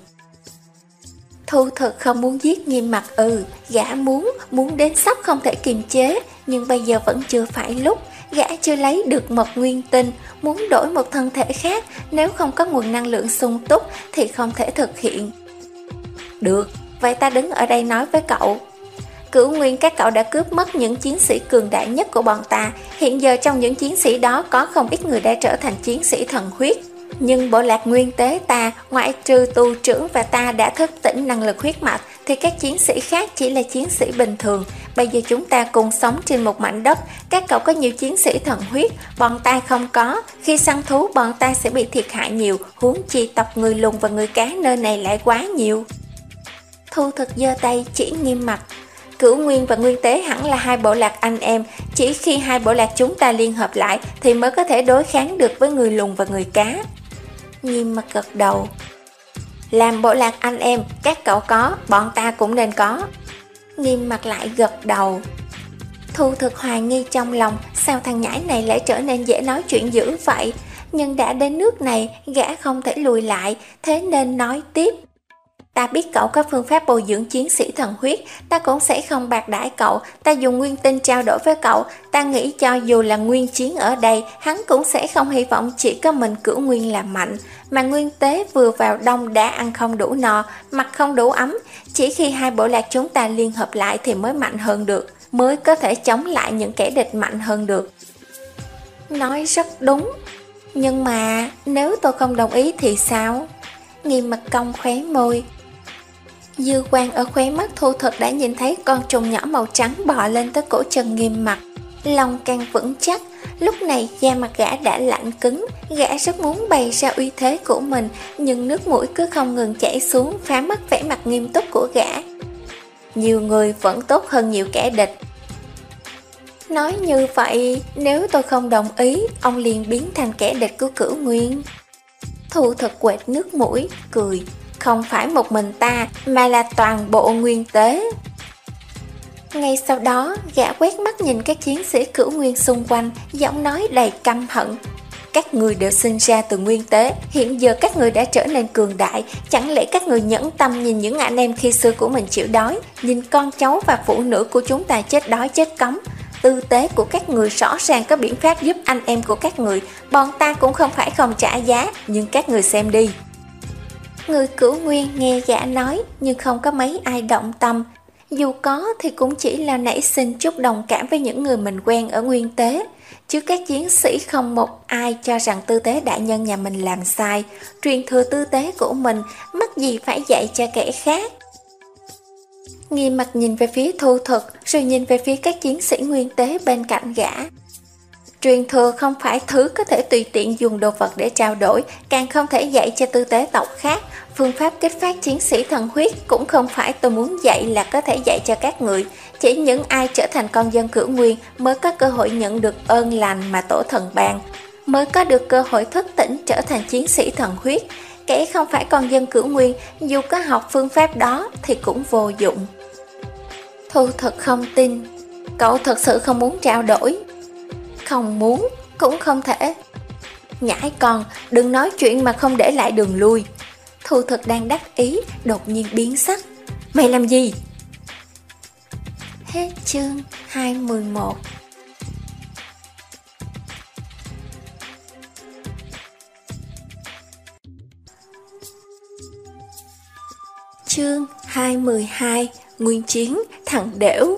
Thu Thực không muốn giết Nghiêm Mặc, ừ, gã muốn, muốn đến sắp không thể kiềm chế, nhưng bây giờ vẫn chưa phải lúc, gã chưa lấy được mật nguyên tinh, muốn đổi một thân thể khác, nếu không có nguồn năng lượng sung túc thì không thể thực hiện. Được, vậy ta đứng ở đây nói với cậu. Cửu Nguyên các cậu đã cướp mất những chiến sĩ cường đại nhất của bọn ta. Hiện giờ trong những chiến sĩ đó có không ít người đã trở thành chiến sĩ thần huyết. Nhưng bộ lạc nguyên tế ta, ngoại trừ tu trưởng và ta đã thức tỉnh năng lực huyết mạch, thì các chiến sĩ khác chỉ là chiến sĩ bình thường. Bây giờ chúng ta cùng sống trên một mảnh đất. Các cậu có nhiều chiến sĩ thần huyết, bọn ta không có. Khi săn thú bọn ta sẽ bị thiệt hại nhiều, huống chi tộc người lùn và người cá nơi này lại quá nhiều. Thu Thực giơ tay chỉ Nghiêm Mặc. Cửu Nguyên và Nguyên Tế hẳn là hai bộ lạc anh em, chỉ khi hai bộ lạc chúng ta liên hợp lại thì mới có thể đối kháng được với người lùn và người cá. Nghiêm Mặc gật đầu. Làm bộ lạc anh em, các cậu có, bọn ta cũng nên có. Nghiêm Mặc lại gật đầu. Thu Thực hoài nghi trong lòng, sao thằng nhãi này lại trở nên dễ nói chuyện dữ vậy? Nhưng đã đến nước này, gã không thể lùi lại, thế nên nói tiếp. Ta biết cậu có phương pháp bồi dưỡng chiến sĩ thần huyết, ta cũng sẽ không bạc đãi cậu, ta dùng nguyên tinh trao đổi với cậu, ta nghĩ cho dù là Nguyên Chiến ở đây, hắn cũng sẽ không hy vọng chỉ có mình Cửu Nguyên là mạnh, mà Nguyên Tế vừa vào đông đã ăn không đủ no, mặc không đủ ấm, chỉ khi hai bộ lạc chúng ta liên hợp lại thì mới mạnh hơn được, mới có thể chống lại những kẻ địch mạnh hơn được. Nói rất đúng, nhưng mà nếu tôi không đồng ý thì sao? Nghiêm Mặc cong khóe môi. Dư quang ở khóe mắt Thu Thực đã nhìn thấy con trùng nhỏ màu trắng bò lên tới cổ chân Nghiêm Mặc, lòng càng vững chắc. Lúc này da mặt gã đã lạnh cứng, gã rất muốn bày ra uy thế của mình, nhưng nước mũi cứ không ngừng chảy xuống, phá mất vẻ mặt nghiêm túc của gã. Nhiều người vẫn tốt hơn nhiều kẻ địch. Nói như vậy, nếu tôi không đồng ý, ông liền biến thành kẻ địch của Cửu Nguyên. Thu Thực quệt nước mũi, cười. Không phải một mình ta, mà là toàn bộ Nguyên Tế. Ngay sau đó, gã quét mắt nhìn các chiến sĩ Cửu Nguyên xung quanh, giọng nói đầy căm hận. Các người đều sinh ra từ Nguyên Tế, hiện giờ các người đã trở nên cường đại, chẳng lẽ các người nhẫn tâm nhìn những anh em khi xưa của mình chịu đói, nhìn con cháu và phụ nữ của chúng ta chết đói chết cống. Tư tế của các người rõ ràng có biện pháp giúp anh em của các người, bọn ta cũng không phải không trả giá, nhưng các người xem đi. Người Cửu Nguyên nghe gã nói nhưng không có mấy ai động tâm. Dù có thì cũng chỉ là nảy sinh chút đồng cảm với những người mình quen ở Nguyên Tế. Chứ các chiến sĩ không một ai cho rằng tư tế đại nhân nhà mình làm sai. Truyền thừa tư tế của mình, mắc gì phải dạy cho kẻ khác. Nghiêm mặt nhìn về phía Thu Thực, rồi nhìn về phía các chiến sĩ Nguyên Tế bên cạnh gã. Truyền thừa không phải thứ có thể tùy tiện dùng đồ vật để trao đổi, càng không thể dạy cho tư tế tộc khác. Phương pháp kích phát chiến sĩ thần huyết cũng không phải tôi muốn dạy là có thể dạy cho các người. Chỉ những ai trở thành con dân Cửu Nguyên mới có cơ hội nhận được ơn lành mà tổ thần ban, mới có được cơ hội thức tỉnh trở thành chiến sĩ thần huyết. Kẻ không phải con dân Cửu Nguyên, dù có học phương pháp đó thì cũng vô dụng. Thu Thực không tin. Cậu thật sự không muốn trao đổi? Không muốn, cũng không thể. Nhãi con, đừng nói chuyện mà không để lại đường lui. Thu Thực đang đắc ý, đột nhiên biến sắc. Mày làm gì? Hết chương hai mươi mốt. Chương hai mươi hai. Nguyên Chiến, thằng đểu.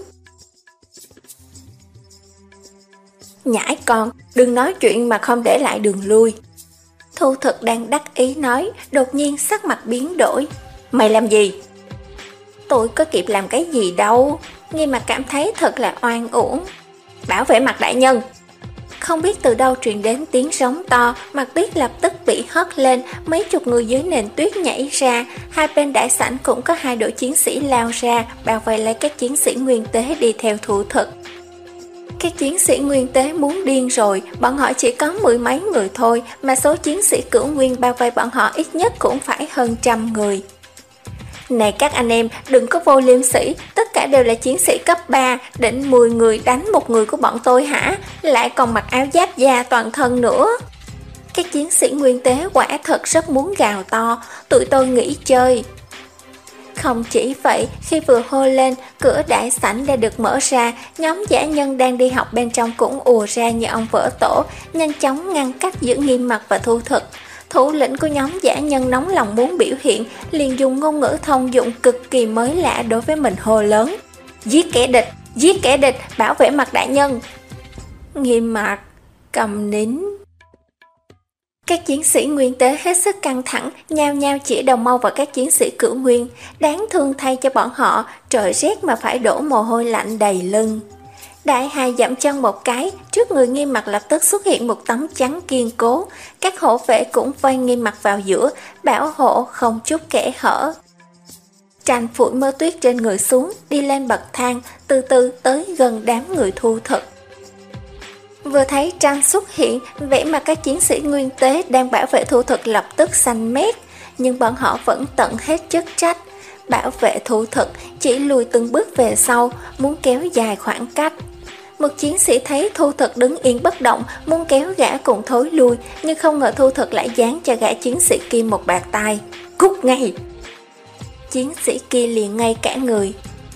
Nhãi con, đừng nói chuyện mà không để lại đường lui. Thu Thực đang đắc ý nói, đột nhiên sắc mặt biến đổi. Mày làm gì? Tôi có kịp làm cái gì đâu. Nghi Mặt cảm thấy thật là oan uổng. Bảo vệ Mặt đại nhân. Không biết từ đâu truyền đến tiếng sóng to, Mặt Tuyết lập tức bị hất lên, mấy chục người dưới nền tuyết nhảy ra, hai bên đại sảnh cũng có hai đội chiến sĩ lao ra, bao vây lấy các chiến sĩ Nguyên Tế đi theo Thu Thực. Các chiến sĩ Nguyên Tế muốn điên rồi, bọn họ chỉ có mười mấy người thôi, mà số chiến sĩ Cửu Nguyên bao vây bọn họ ít nhất cũng phải hơn trăm người. Này các anh em, đừng có vô liêm sỉ, tất cả đều là chiến sĩ cấp ba, định mười người đánh một người của bọn tôi hả? Lại còn mặc áo giáp da toàn thân nữa. Các chiến sĩ Nguyên Tế quả thật rất muốn gào to, tụi tôi nghỉ chơi. Không chỉ vậy, khi vừa hô lên, cửa đại sảnh đã được mở ra, nhóm dã nhân đang đi học bên trong cũng ùa ra như ông vỡ tổ, nhanh chóng ngăn cách giữa Nghiêm Mặt và Thu Thực. Thủ lĩnh của nhóm dã nhân nóng lòng muốn biểu hiện, liền dùng ngôn ngữ thông dụng cực kỳ mới lạ đối với mình hô lớn. Giết kẻ địch, giết kẻ địch, bảo vệ Mặt đại nhân. Nghiêm Mặt cầm nín. Các chiến sĩ Nguyên Tế hết sức căng thẳng, nhao nhao chỉ đầu mâu vào các chiến sĩ Cửu Nguyên. Đáng thương thay cho bọn họ, trời rét mà phải đổ mồ hôi lạnh đầy lưng. Đại hài dậm chân một cái, trước người Nghiêm Mặt lập tức xuất hiện một tấm chắn kiên cố. Các hộ vệ cũng vây Nghiêm Mặt vào giữa, bảo hộ không chút kẽ hở. Tranh phủi mưa tuyết trên người xuống, đi lên bậc thang, từ từ tới gần đám người Thu Thực. Vừa thấy Tranh xuất hiện, vẻ mặt các chiến sĩ Nguyên Tế đang bảo vệ Thu Thực lập tức xanh mét, nhưng bọn họ vẫn tận hết chức trách. Bảo vệ Thu Thực chỉ lùi từng bước về sau, muốn kéo dài khoảng cách. Một chiến sĩ thấy Thu Thực đứng yên bất động, muốn kéo gã cùng thối lui, nhưng không ngờ Thu Thực lại giáng cho gã chiến sĩ kia một bạt tai. Cút ngay! Chiến sĩ kia liền ngay cả người.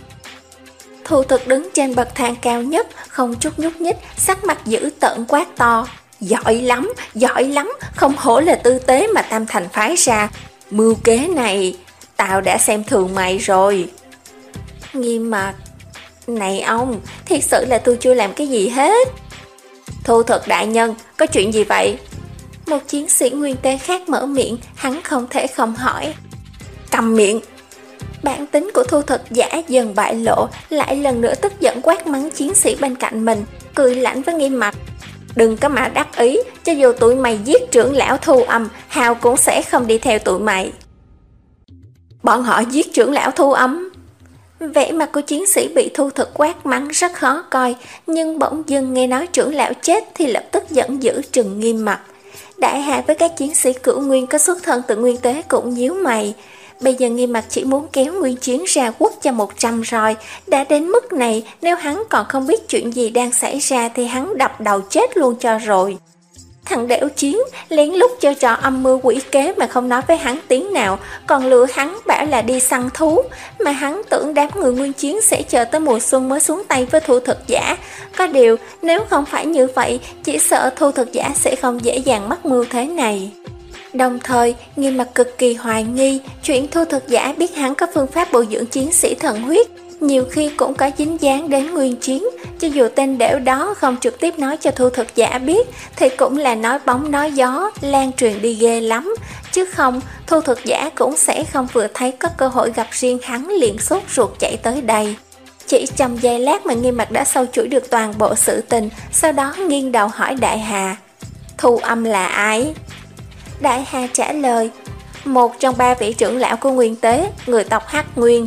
Thu Thực đứng trên bậc thang cao nhất, không chút nhúc nhích, sắc mặt dữ tợn quát to. Giỏi lắm, giỏi lắm, không hổ là tư tế mà Tam Thành phái ra. Mưu kế này, tao đã xem thường mày rồi. Nghiêm Mặt. Này ông, thiệt sự là tôi chưa làm cái gì hết. Thu Thực đại nhân, có chuyện gì vậy? Một chiến sĩ Nguyên Tế khác mở miệng, hắn không thể không hỏi. Cầm miệng! Bản tính của Thu Thực giả dần bại lộ, lại lần nữa tức giận quát mắng chiến sĩ bên cạnh mình, cười lạnh với Nghiêm Mặt. Đừng có mà đắc ý, cho dù tụi mày giết trưởng lão Thu Âm, Hào cũng sẽ không đi theo tụi mày. Bọn họ giết trưởng lão Thu Âm? Vẻ mặt của chiến sĩ bị Thu Thực quát mắng rất khó coi, nhưng bỗng dưng nghe nói trưởng lão chết thì lập tức giận dữ trừng Nghiêm mặt. Đại Hà với các chiến sĩ Cửu Nguyên có xuất thân từ Nguyên Tế cũng nhíu mày. Bây giờ Nghiêm mặt chỉ muốn kéo Nguyên Chiến ra quất cho một trăm roi. Đã đến mức này, nếu hắn còn không biết chuyện gì đang xảy ra thì hắn đập đầu chết luôn cho rồi. Thằng đểu Chiến lén lút chơi trò âm mưu quỷ kế mà không nói với hắn tiếng nào, còn lừa hắn bảo là đi săn thú, mà hắn tưởng đám người Nguyên Chiến sẽ chờ tới mùa xuân mới xuống tay với Thu Thực giả. Có điều, nếu không phải như vậy, chỉ sợ Thu Thực giả sẽ không dễ dàng mắc mưu thế này. Đồng thời, Nghiêm mặt cực kỳ hoài nghi chuyện Thu Thực giả biết hắn có phương pháp bồi dưỡng chiến sĩ thần huyết, nhiều khi cũng có dính dáng đến Nguyên Chiến. Cho dù tên đểu đó không trực tiếp nói cho Thu Thực giả biết thì cũng là nói bóng nói gió, lan truyền đi ghê lắm. Chứ không, Thu Thực giả cũng sẽ không vừa thấy có cơ hội gặp riêng hắn liền sốt ruột chạy tới đây. Chỉ trong giây lát mà Nghiêm mặt đã sâu chuỗi được toàn bộ sự tình, sau đó nghiêng đầu hỏi Đại Hà: Thu Âm là ai? Đại Hà trả lời: một trong ba vị trưởng lão của Nguyên Tế, người tộc Hắc Nguyên.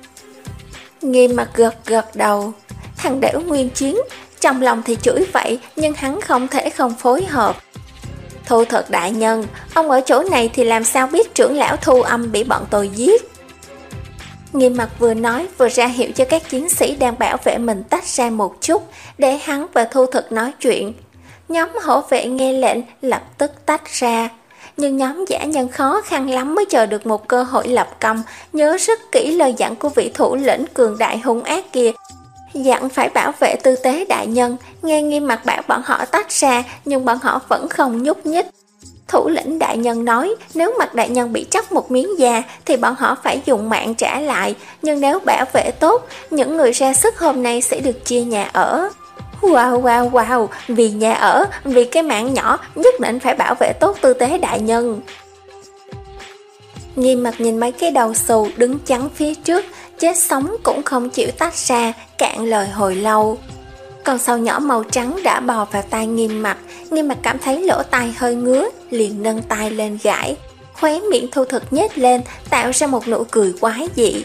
Nghiêm mặt gật gật đầu. Thằng đểu Nguyên Chiến, trong lòng thì chửi vậy, nhưng hắn không thể không phối hợp. Thu Thực đại nhân, ông ở chỗ này thì làm sao biết trưởng lão Thu Âm bị bọn tôi giết? Nghiêm mặt vừa nói vừa ra hiệu cho các chiến sĩ đang bảo vệ mình tách ra một chút, để hắn và Thu Thực nói chuyện. Nhóm hổ vệ nghe lệnh lập tức tách ra. Nhưng nhóm dã nhân khó khăn lắm mới chờ được một cơ hội lập công, nhớ rất kỹ lời dặn của vị thủ lĩnh cường đại hung ác kia. Dặn phải bảo vệ tư tế đại nhân, nghe Nghiêm mặt bảo bọn họ tách ra, nhưng bọn họ vẫn không nhúc nhích. Thủ lĩnh đại nhân nói nếu mặt đại nhân bị tróc một miếng da thì bọn họ phải dùng mạng trả lại, nhưng nếu bảo vệ tốt, những người ra sức hôm nay sẽ được chia nhà ở. Wow wow wow, vì nhà ở, vì cái mạng nhỏ, nhất định phải bảo vệ tốt tư tế đại nhân. Nghiêm mặt nhìn mấy cái đầu xù đứng chắn phía trước, chết sống cũng không chịu tách ra, cạn lời hồi lâu. Con sâu nhỏ màu trắng đã bò vào tai Nghiêm mặt, Nghiêm mặt cảm thấy lỗ tai hơi ngứa, liền nâng tay lên gãi. Khóe miệng Thu Thực nhếch lên, tạo ra một nụ cười quái dị.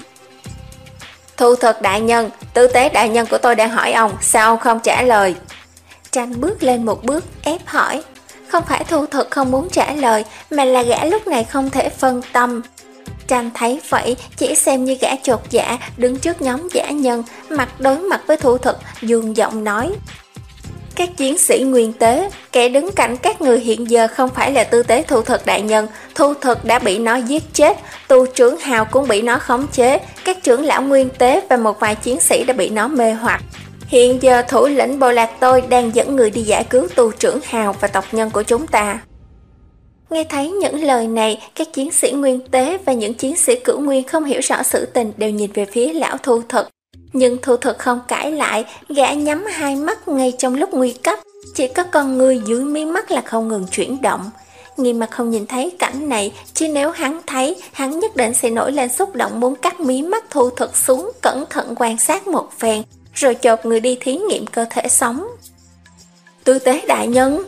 Thu Thực đại nhân, tư tế đại nhân của tôi đang hỏi ông, sao ông không trả lời? Tranh bước lên một bước, ép hỏi. Không phải Thu Thực không muốn trả lời, mà là gã lúc này không thể phân tâm. Tranh thấy vậy, chỉ xem như gã chột dạ, đứng trước nhóm dã nhân, mặt đối mặt với Thu Thực, dương giọng nói. Các chiến sĩ Nguyên Tế, kẻ đứng cạnh các người hiện giờ không phải là tư tế Thu Thực đại nhân. Thu Thực đã bị nó giết chết, tu trưởng Hào cũng bị nó khống chế, các trưởng lão Nguyên Tế và một vài chiến sĩ đã bị nó mê hoặc. Hiện giờ thủ lĩnh bộ lạc tôi đang dẫn người đi giải cứu tu trưởng Hào và tộc nhân của chúng ta. Nghe thấy những lời này, các chiến sĩ Nguyên Tế và những chiến sĩ Cửu Nguyên không hiểu rõ sự tình đều nhìn về phía lão Thu Thực. Nhưng Thu Thực không cãi lại, gã nhắm hai mắt ngay trong lúc nguy cấp, chỉ có con người dưới mí mắt là không ngừng chuyển động. Nghiêm mặt không nhìn thấy cảnh này, chứ nếu hắn thấy, hắn nhất định sẽ nổi lên xúc động muốn cắt mí mắt Thu Thực xuống, cẩn thận quan sát một phen, rồi chộp người đi thí nghiệm cơ thể sống. Tư tế đại nhân!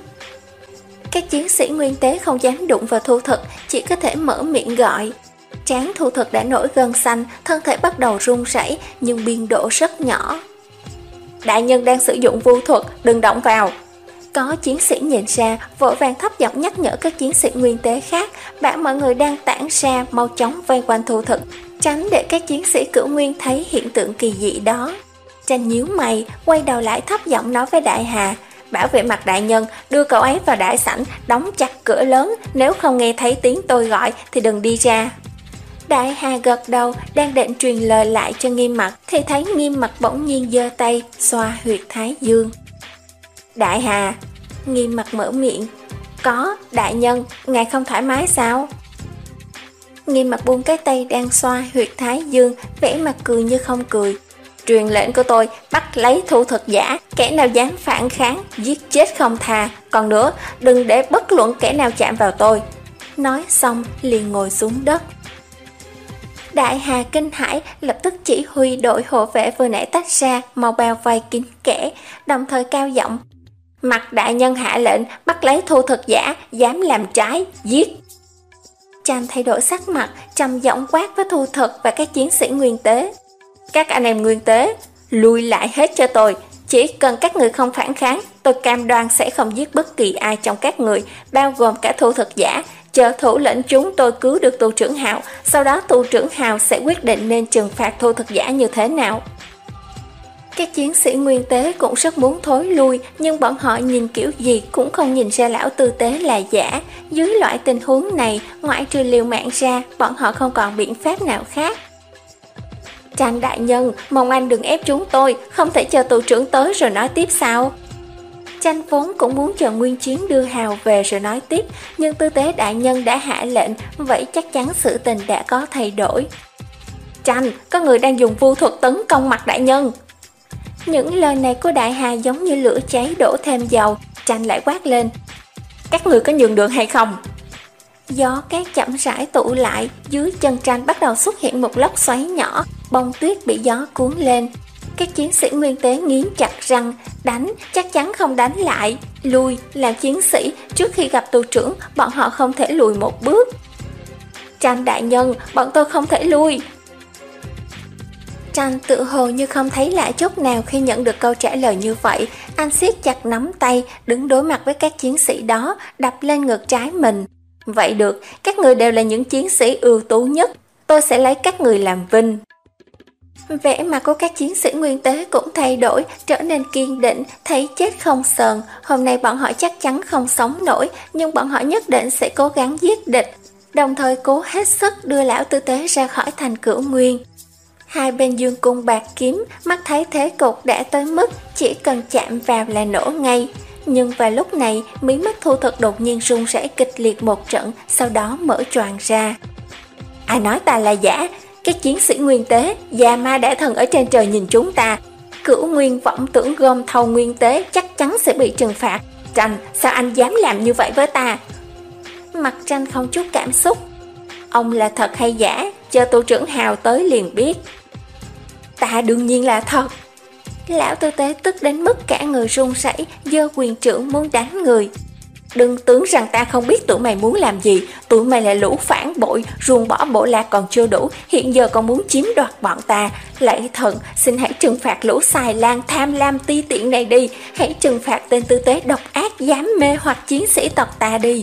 Các chiến sĩ Nguyên Tế không dám đụng vào Thu Thực, chỉ có thể mở miệng gọi. Trán Thu Thực đã nổi gân xanh, thân thể bắt đầu run rẩy, nhưng biên độ rất nhỏ. Đại nhân đang sử dụng vu thuật, đừng động vào. Có chiến sĩ nhìn ra, vội vàng thấp giọng nhắc nhở các chiến sĩ Nguyên Tế khác, bảo mọi người đang tản ra mau chóng vây quanh Thu Thực, tránh để các chiến sĩ Cửu Nguyên thấy hiện tượng kỳ dị đó. Tranh nhíu mày, quay đầu lại thấp giọng nói với Đại Hà, bảo vệ mặt đại nhân, đưa cậu ấy vào đại sảnh, đóng chặt cửa lớn, nếu không nghe thấy tiếng tôi gọi thì đừng đi ra. Đại Hà gật đầu, đang định truyền lời lại cho Nghiêm mặt, thì thấy Nghiêm mặt bỗng nhiên giơ tay, xoa huyệt thái dương. Đại Hà! Nghiêm mặt mở miệng. Có, đại nhân, ngài không thoải mái sao? Nghiêm mặt buông cái tay đang xoa huyệt thái dương, vẻ mặt cười như không cười. Truyền lệnh của tôi, bắt lấy Thu Thực giả, kẻ nào dám phản kháng, giết chết không tha. Còn nữa, đừng để bất luận kẻ nào chạm vào tôi. Nói xong, liền ngồi xuống đất. Đại Hà kinh hãi, lập tức chỉ huy đội hộ vệ vừa nãy tách ra, mau bao vây kín kẽ, đồng thời cao giọng. Mặt đại nhân hạ lệnh, bắt lấy Thu Thực giả, dám làm trái, giết. Tranh thay đổi sắc mặt, trầm giọng quát với Thu Thực và các chiến sĩ Nguyên Tế. Các anh em nguyên tế, lùi lại hết cho tôi. Chỉ cần các người không phản kháng, tôi cam đoan sẽ không giết bất kỳ ai trong các người, bao gồm cả thu thực giả. Chờ thủ lĩnh chúng tôi cứu được tù trưởng Hào, sau đó tù trưởng Hào sẽ quyết định nên trừng phạt thu thực giả như thế nào. Các chiến sĩ nguyên tế cũng rất muốn thối lui, nhưng bọn họ nhìn kiểu gì cũng không nhìn ra lão tư tế là giả. Dưới loại tình huống này, ngoại trừ liều mạng ra, bọn họ không còn biện pháp nào khác. Tranh đại nhân, mong anh đừng ép chúng tôi, không thể chờ tù trưởng tới rồi nói tiếp sao? Tranh vốn cũng muốn chờ Nguyên Chiến đưa Hào về rồi nói tiếp, nhưng tư tế đại nhân đã hạ lệnh, vậy chắc chắn sự tình đã có thay đổi. Tranh, có người đang dùng vu thuật tấn công mặt đại nhân. Những lời này của đại hà giống như lửa cháy đổ thêm dầu. Tranh lại quát lên, các người có nhường đường hay không? Gió cát chậm rãi tụ lại, dưới chân Tranh bắt đầu xuất hiện một lốc xoáy nhỏ, bông tuyết bị gió cuốn lên. Các chiến sĩ nguyên tế nghiến chặt răng, đánh, chắc chắn không đánh lại, lui, làm chiến sĩ, trước khi gặp tù trưởng, bọn họ không thể lùi một bước. Tranh đại nhân, bọn tôi không thể lui. Tranh tự hồ như không thấy lạ chút nào khi nhận được câu trả lời như vậy, anh siết chặt nắm tay, đứng đối mặt với các chiến sĩ đó, đập lên ngực trái mình. Vậy được, các người đều là những chiến sĩ ưu tú nhất, tôi sẽ lấy các người làm vinh. Vẻ mặt của các chiến sĩ nguyên tế cũng thay đổi, trở nên kiên định, thấy chết không sờn. Hôm nay bọn họ chắc chắn không sống nổi, nhưng bọn họ nhất định sẽ cố gắng giết địch, đồng thời cố hết sức đưa lão tư tế ra khỏi thành Cửu Nguyên. Hai bên dương cung bạc kiếm, mắt thấy thế cục đã tới mức chỉ cần chạm vào là nổ ngay. Nhưng vào lúc này, mí mắt Thu Thực đột nhiên run rẩy kịch liệt một trận, sau đó mở choàng ra. Ai nói ta là giả? Các chiến sĩ nguyên tế, già ma đã thần ở trên trời nhìn chúng ta. Cửu Nguyên vọng tưởng gom thâu nguyên tế chắc chắn sẽ bị trừng phạt. Tranh, sao anh dám làm như vậy với ta? Mặt Tranh không chút cảm xúc. Ông là thật hay giả, chờ tù trưởng Hào tới liền biết. Ta đương nhiên là thật. Lão tư tế tức đến mức cả người run rẩy, giơ quyền trượng muốn đánh người. Đừng tưởng rằng ta không biết tụi mày muốn làm gì, tụi mày là lũ phản bội, ruồng bỏ bộ lạc còn chưa đủ, hiện giờ còn muốn chiếm đoạt bọn ta. Lạy thần, xin hãy trừng phạt lũ xài lang tham lam ti tiện này đi, hãy trừng phạt tên tư tế độc ác dám mê hoặc chiến sĩ tộc ta đi.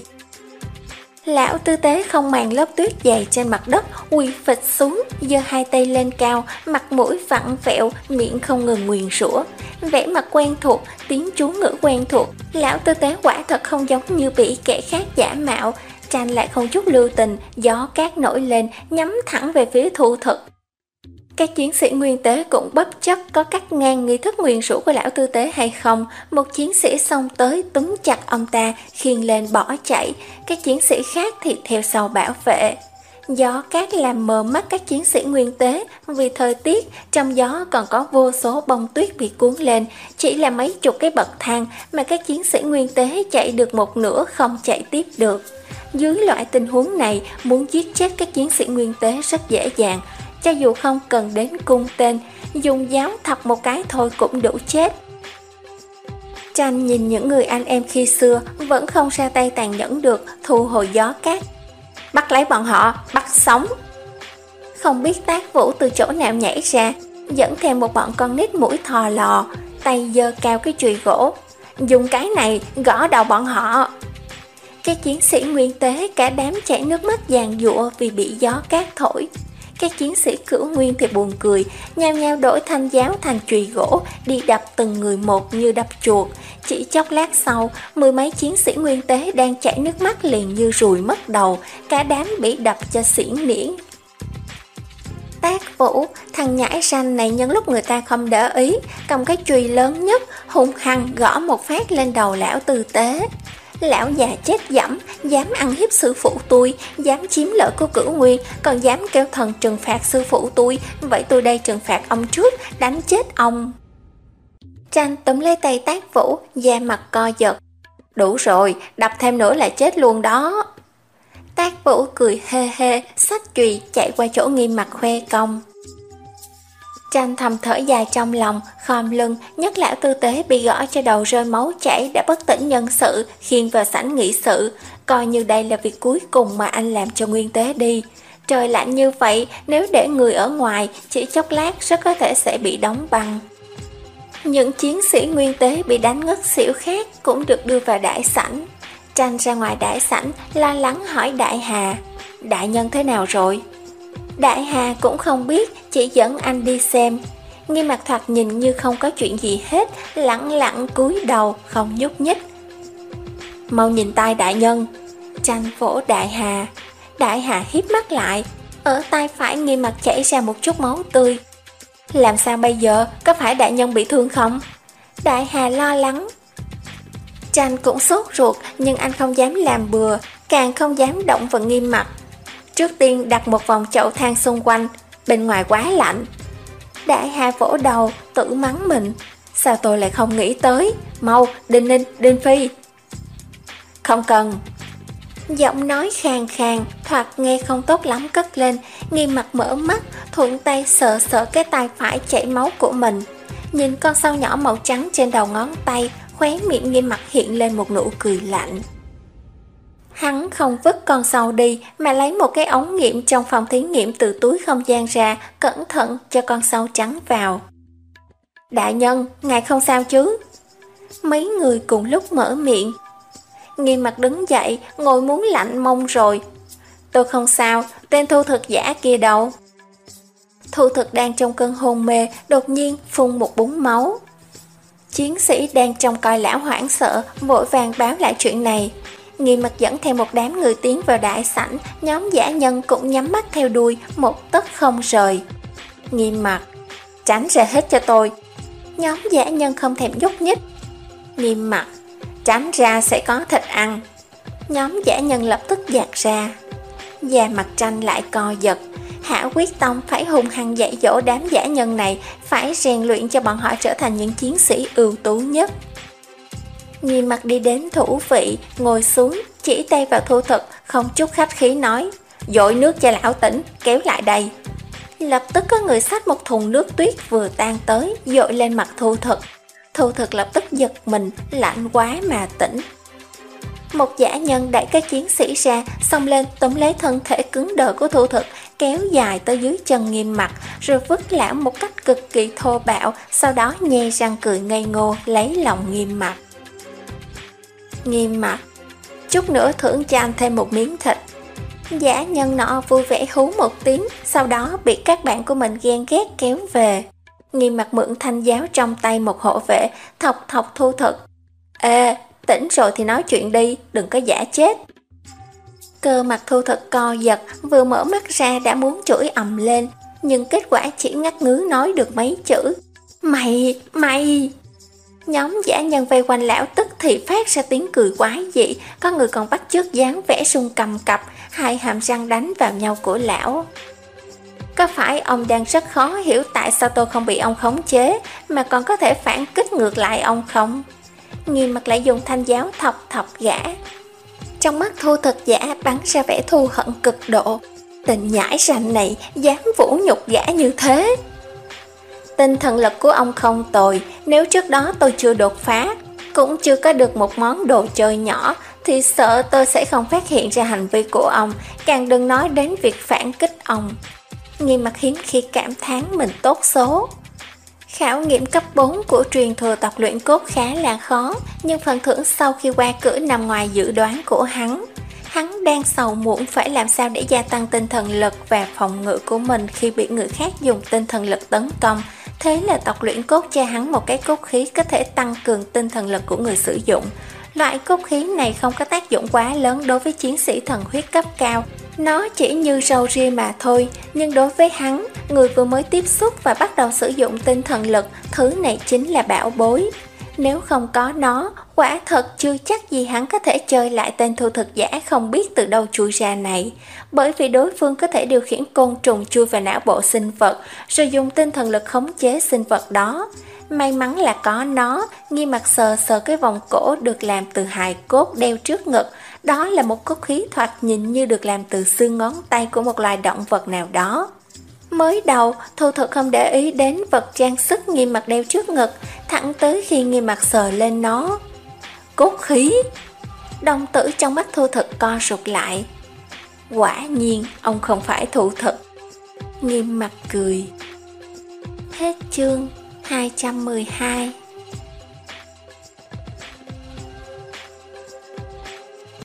Lão tư tế không màng lớp tuyết dày trên mặt đất, quỳ phịch xuống, giơ hai tay lên cao, mặt mũi vặn vẹo, miệng không ngừng nguyền rủa. Vẻ mặt quen thuộc, tiếng chú ngữ quen thuộc, lão tư tế quả thật không giống như bị kẻ khác giả mạo. Tranh lại không chút lưu tình, gió cát nổi lên, nhắm thẳng về phía Thu Thực. Các chiến sĩ nguyên tế cũng bất chấp có cắt ngang nghi thức nguyền rủa của lão tư tế hay không. Một chiến sĩ xông tới túm chặt ông ta, khiêng lên bỏ chạy. Các chiến sĩ khác thì theo sau bảo vệ. Gió cát làm mờ mắt các chiến sĩ nguyên tế, vì thời tiết trong gió còn có vô số bông tuyết bị cuốn lên. Chỉ là mấy chục cái bậc thang mà các chiến sĩ nguyên tế chạy được một nửa không chạy tiếp được. Dưới loại tình huống này, muốn giết chết các chiến sĩ nguyên tế rất dễ dàng. Cho dù không cần đến cung tên, dùng giáo thọc một cái thôi cũng đủ chết. Tranh nhìn những người anh em khi xưa vẫn không ra tay tàn nhẫn được, thu hồi gió cát. Bắt lấy bọn họ, bắt sống. Không biết Tác Vũ từ chỗ nào nhảy ra, dẫn theo một bọn con nít mũi thò lò, tay giơ cao cái chùy gỗ. Dùng cái này gõ đầu bọn họ. Các chiến sĩ nguyên tế cả đám chảy nước mắt giàn giụa vì bị gió cát thổi. Các chiến sĩ Cửu Nguyên thì buồn cười, nhao nhao đổi thanh giáo thành chùy gỗ, đi đập từng người một như đập chuột. Chỉ chốc lát sau, mười mấy chiến sĩ nguyên tế đang chảy nước mắt liền như ruồi mất đầu, cả đám bị đập cho xỉn niễn. Tác Vũ, thằng nhãi ranh này nhân lúc người ta không để ý, cầm cái chùy lớn nhất, hung hăng gõ một phát lên đầu lão tư tế. Lão già chết dẫm, dám ăn hiếp sư phụ tôi, dám chiếm lợi của Cửu Nguyên, còn dám kêu thần trừng phạt sư phụ tôi, vậy tôi đây trừng phạt ông trước, đánh chết ông. Tranh túm lấy tay Tác Vũ, da mặt co giật. Đủ rồi, đập thêm nữa là chết luôn đó. Tác Vũ cười hê hê, xách chùy chạy qua chỗ Nghiêm Mặt khoe công. Tranh thầm thở dài trong lòng, khom lưng, nhấc lão tư tế bị gõ cho đầu rơi máu chảy đã bất tỉnh nhân sự, khiêng vào sảnh nghị sự, coi như đây là việc cuối cùng mà anh làm cho nguyên tế đi. Trời lạnh như vậy, nếu để người ở ngoài, chỉ chốc lát rất có thể sẽ bị đóng băng. Những chiến sĩ nguyên tế bị đánh ngất xỉu khác cũng được đưa vào đại sảnh. Tranh ra ngoài đại sảnh, lo lắng hỏi Đại Hà, đại nhân thế nào rồi? Đại Hà cũng không biết, chỉ dẫn anh đi xem. Nghiêm Mặt thoạt nhìn như không có chuyện gì hết, lẳng lặng cúi đầu, không nhúc nhích. Mau nhìn tay đại nhân. Tranh vỗ Đại Hà. Đại Hà híp mắt lại, ở tay phải Nghiêm Mặt chảy ra một chút máu tươi. Làm sao bây giờ, có phải đại nhân bị thương không? Đại Hà lo lắng. Tranh cũng sốt ruột, nhưng anh không dám làm bừa, càng không dám động vào Nghiêm Mặt. Trước tiên đặt một vòng chậu than xung quanh, bên ngoài quá lạnh. Đại Hà vỗ đầu, tự mắng mình. Sao tôi lại không nghĩ tới? Mau, Đinh Ninh, Đinh Phi. Không cần. Giọng nói khàn khàn, thoạt nghe không tốt lắm cất lên. Nghiêm Mặt mở mắt, thuận tay sờ sờ cái tay phải chảy máu của mình. Nhìn con sâu nhỏ màu trắng trên đầu ngón tay, khóe miệng Nghiêm Mặt hiện lên một nụ cười lạnh. Hắn không vứt con sâu đi, mà lấy một cái ống nghiệm trong phòng thí nghiệm từ túi không gian ra, cẩn thận cho con sâu trắng vào. Đại nhân, ngài không sao chứ? Mấy người cùng lúc mở miệng. Nghiêm Mặt đứng dậy, ngồi muốn lạnh mông rồi. Tôi không sao, tên thu thực giả kia đâu? Thu thực đang trong cơn hôn mê, đột nhiên phun một búng máu. Chiến sĩ đang trong coi lão hoảng sợ, vội vàng báo lại chuyện này. Nghiêm Mặt dẫn theo một đám người tiến vào đại sảnh, nhóm dã nhân cũng nhắm mắt theo đuôi, một tấc không rời. Nghiêm Mặt, tránh ra hết cho tôi. Nhóm dã nhân không thèm nhúc nhích. Nghiêm Mặt, tránh ra sẽ có thịt ăn. Nhóm dã nhân lập tức dạt ra. Da mặt Tranh lại co giật. Hạ quyết tâm phải hung hăng dạy dỗ đám dã nhân này, phải rèn luyện cho bọn họ trở thành những chiến sĩ ưu tú nhất. Nghiêm Mặt đi đến thủ vị, ngồi xuống, chỉ tay vào Thu Thực, không chút khách khí nói, dội nước cho lão tỉnh, kéo lại đây. Lập tức có người xách một thùng nước tuyết vừa tan tới, dội lên mặt Thu Thực. Thu Thực lập tức giật mình, lạnh quá mà tỉnh. Một dã nhân đẩy các chiến sĩ ra, xông lên túm lấy thân thể cứng đờ của Thu Thực, kéo dài tới dưới chân Nghiêm Mặt, rồi vứt lão một cách cực kỳ thô bạo, sau đó nhe răng cười ngây ngô, lấy lòng Nghiêm Mặt. Nghiêm Mặt, chút nữa thưởng cho anh thêm một miếng thịt. Dã nhân nọ vui vẻ hú một tiếng, sau đó bị các bạn của mình ghen ghét kéo về. Nghiêm Mặt mượn thanh giáo trong tay một hộ vệ, thọc thọc Thu Thực. Ê, tỉnh rồi thì nói chuyện đi, đừng có giả chết. Cơ mặt Thu Thực co giật, vừa mở mắt ra đã muốn chửi ầm lên, nhưng kết quả chỉ ngắt ngứ nói được mấy chữ. Mày, mày... Nhóm dã nhân vây quanh lão tức thì phát ra tiếng cười quái dị, có người còn bắt chước dáng vẻ sung cầm cập, hai hàm răng đánh vào nhau của lão. Có phải ông đang rất khó hiểu tại sao tôi không bị ông khống chế, mà còn có thể phản kích ngược lại ông không? Nghiêm Mặt lại dùng thanh giáo thọc thọc gã. Trong mắt Thu Thực giả bắn ra vẻ thù hận cực độ. Tình nhãi ranh này dám vũ nhục gã như thế. Tinh thần lực của ông không tồi, nếu trước đó tôi chưa đột phá, cũng chưa có được một món đồ chơi nhỏ, thì sợ tôi sẽ không phát hiện ra hành vi của ông, càng đừng nói đến việc phản kích ông. Nghiêm Mặt hiếm khi cảm thán mình tốt số. Khảo nghiệm cấp bốn của truyền thừa tộc luyện cốt khá là khó, nhưng phần thưởng sau khi qua cửa nằm ngoài dự đoán của hắn. Hắn đang sầu muộn phải làm sao để gia tăng tinh thần lực và phòng ngự của mình khi bị người khác dùng tinh thần lực tấn công. Thế là tộc luyện cốt cho hắn một cái cốt khí có thể tăng cường tinh thần lực của người sử dụng. Loại cốt khí này không có tác dụng quá lớn đối với chiến sĩ thần huyết cấp cao. Nó chỉ như râu ria mà thôi, nhưng đối với hắn, người vừa mới tiếp xúc và bắt đầu sử dụng tinh thần lực, thứ này chính là bảo bối. Nếu không có nó, quả thật chưa chắc gì hắn có thể chơi lại tên Thu Thực giả không biết từ đâu chui ra này. Bởi vì đối phương có thể điều khiển côn trùng chui vào não bộ sinh vật, rồi dùng tinh thần lực khống chế sinh vật đó. May mắn là có nó. Nghiêm Mặt sờ sờ cái vòng cổ được làm từ hài cốt đeo trước ngực. Đó là một cốt khí thoạt nhìn như được làm từ xương ngón tay của một loài động vật nào đó. Mới đầu, Thu Thực không để ý đến vật trang sức Nghiêm Mặt đeo trước ngực, thẳng tới khi Nghiêm Mặt sờ lên nó. Cốt khí! Đồng tử trong mắt Thu Thực co rụt lại. Quả nhiên ông không phải thủ thật. Nghiêm mặt cười. Hết chương hai trăm mười hai.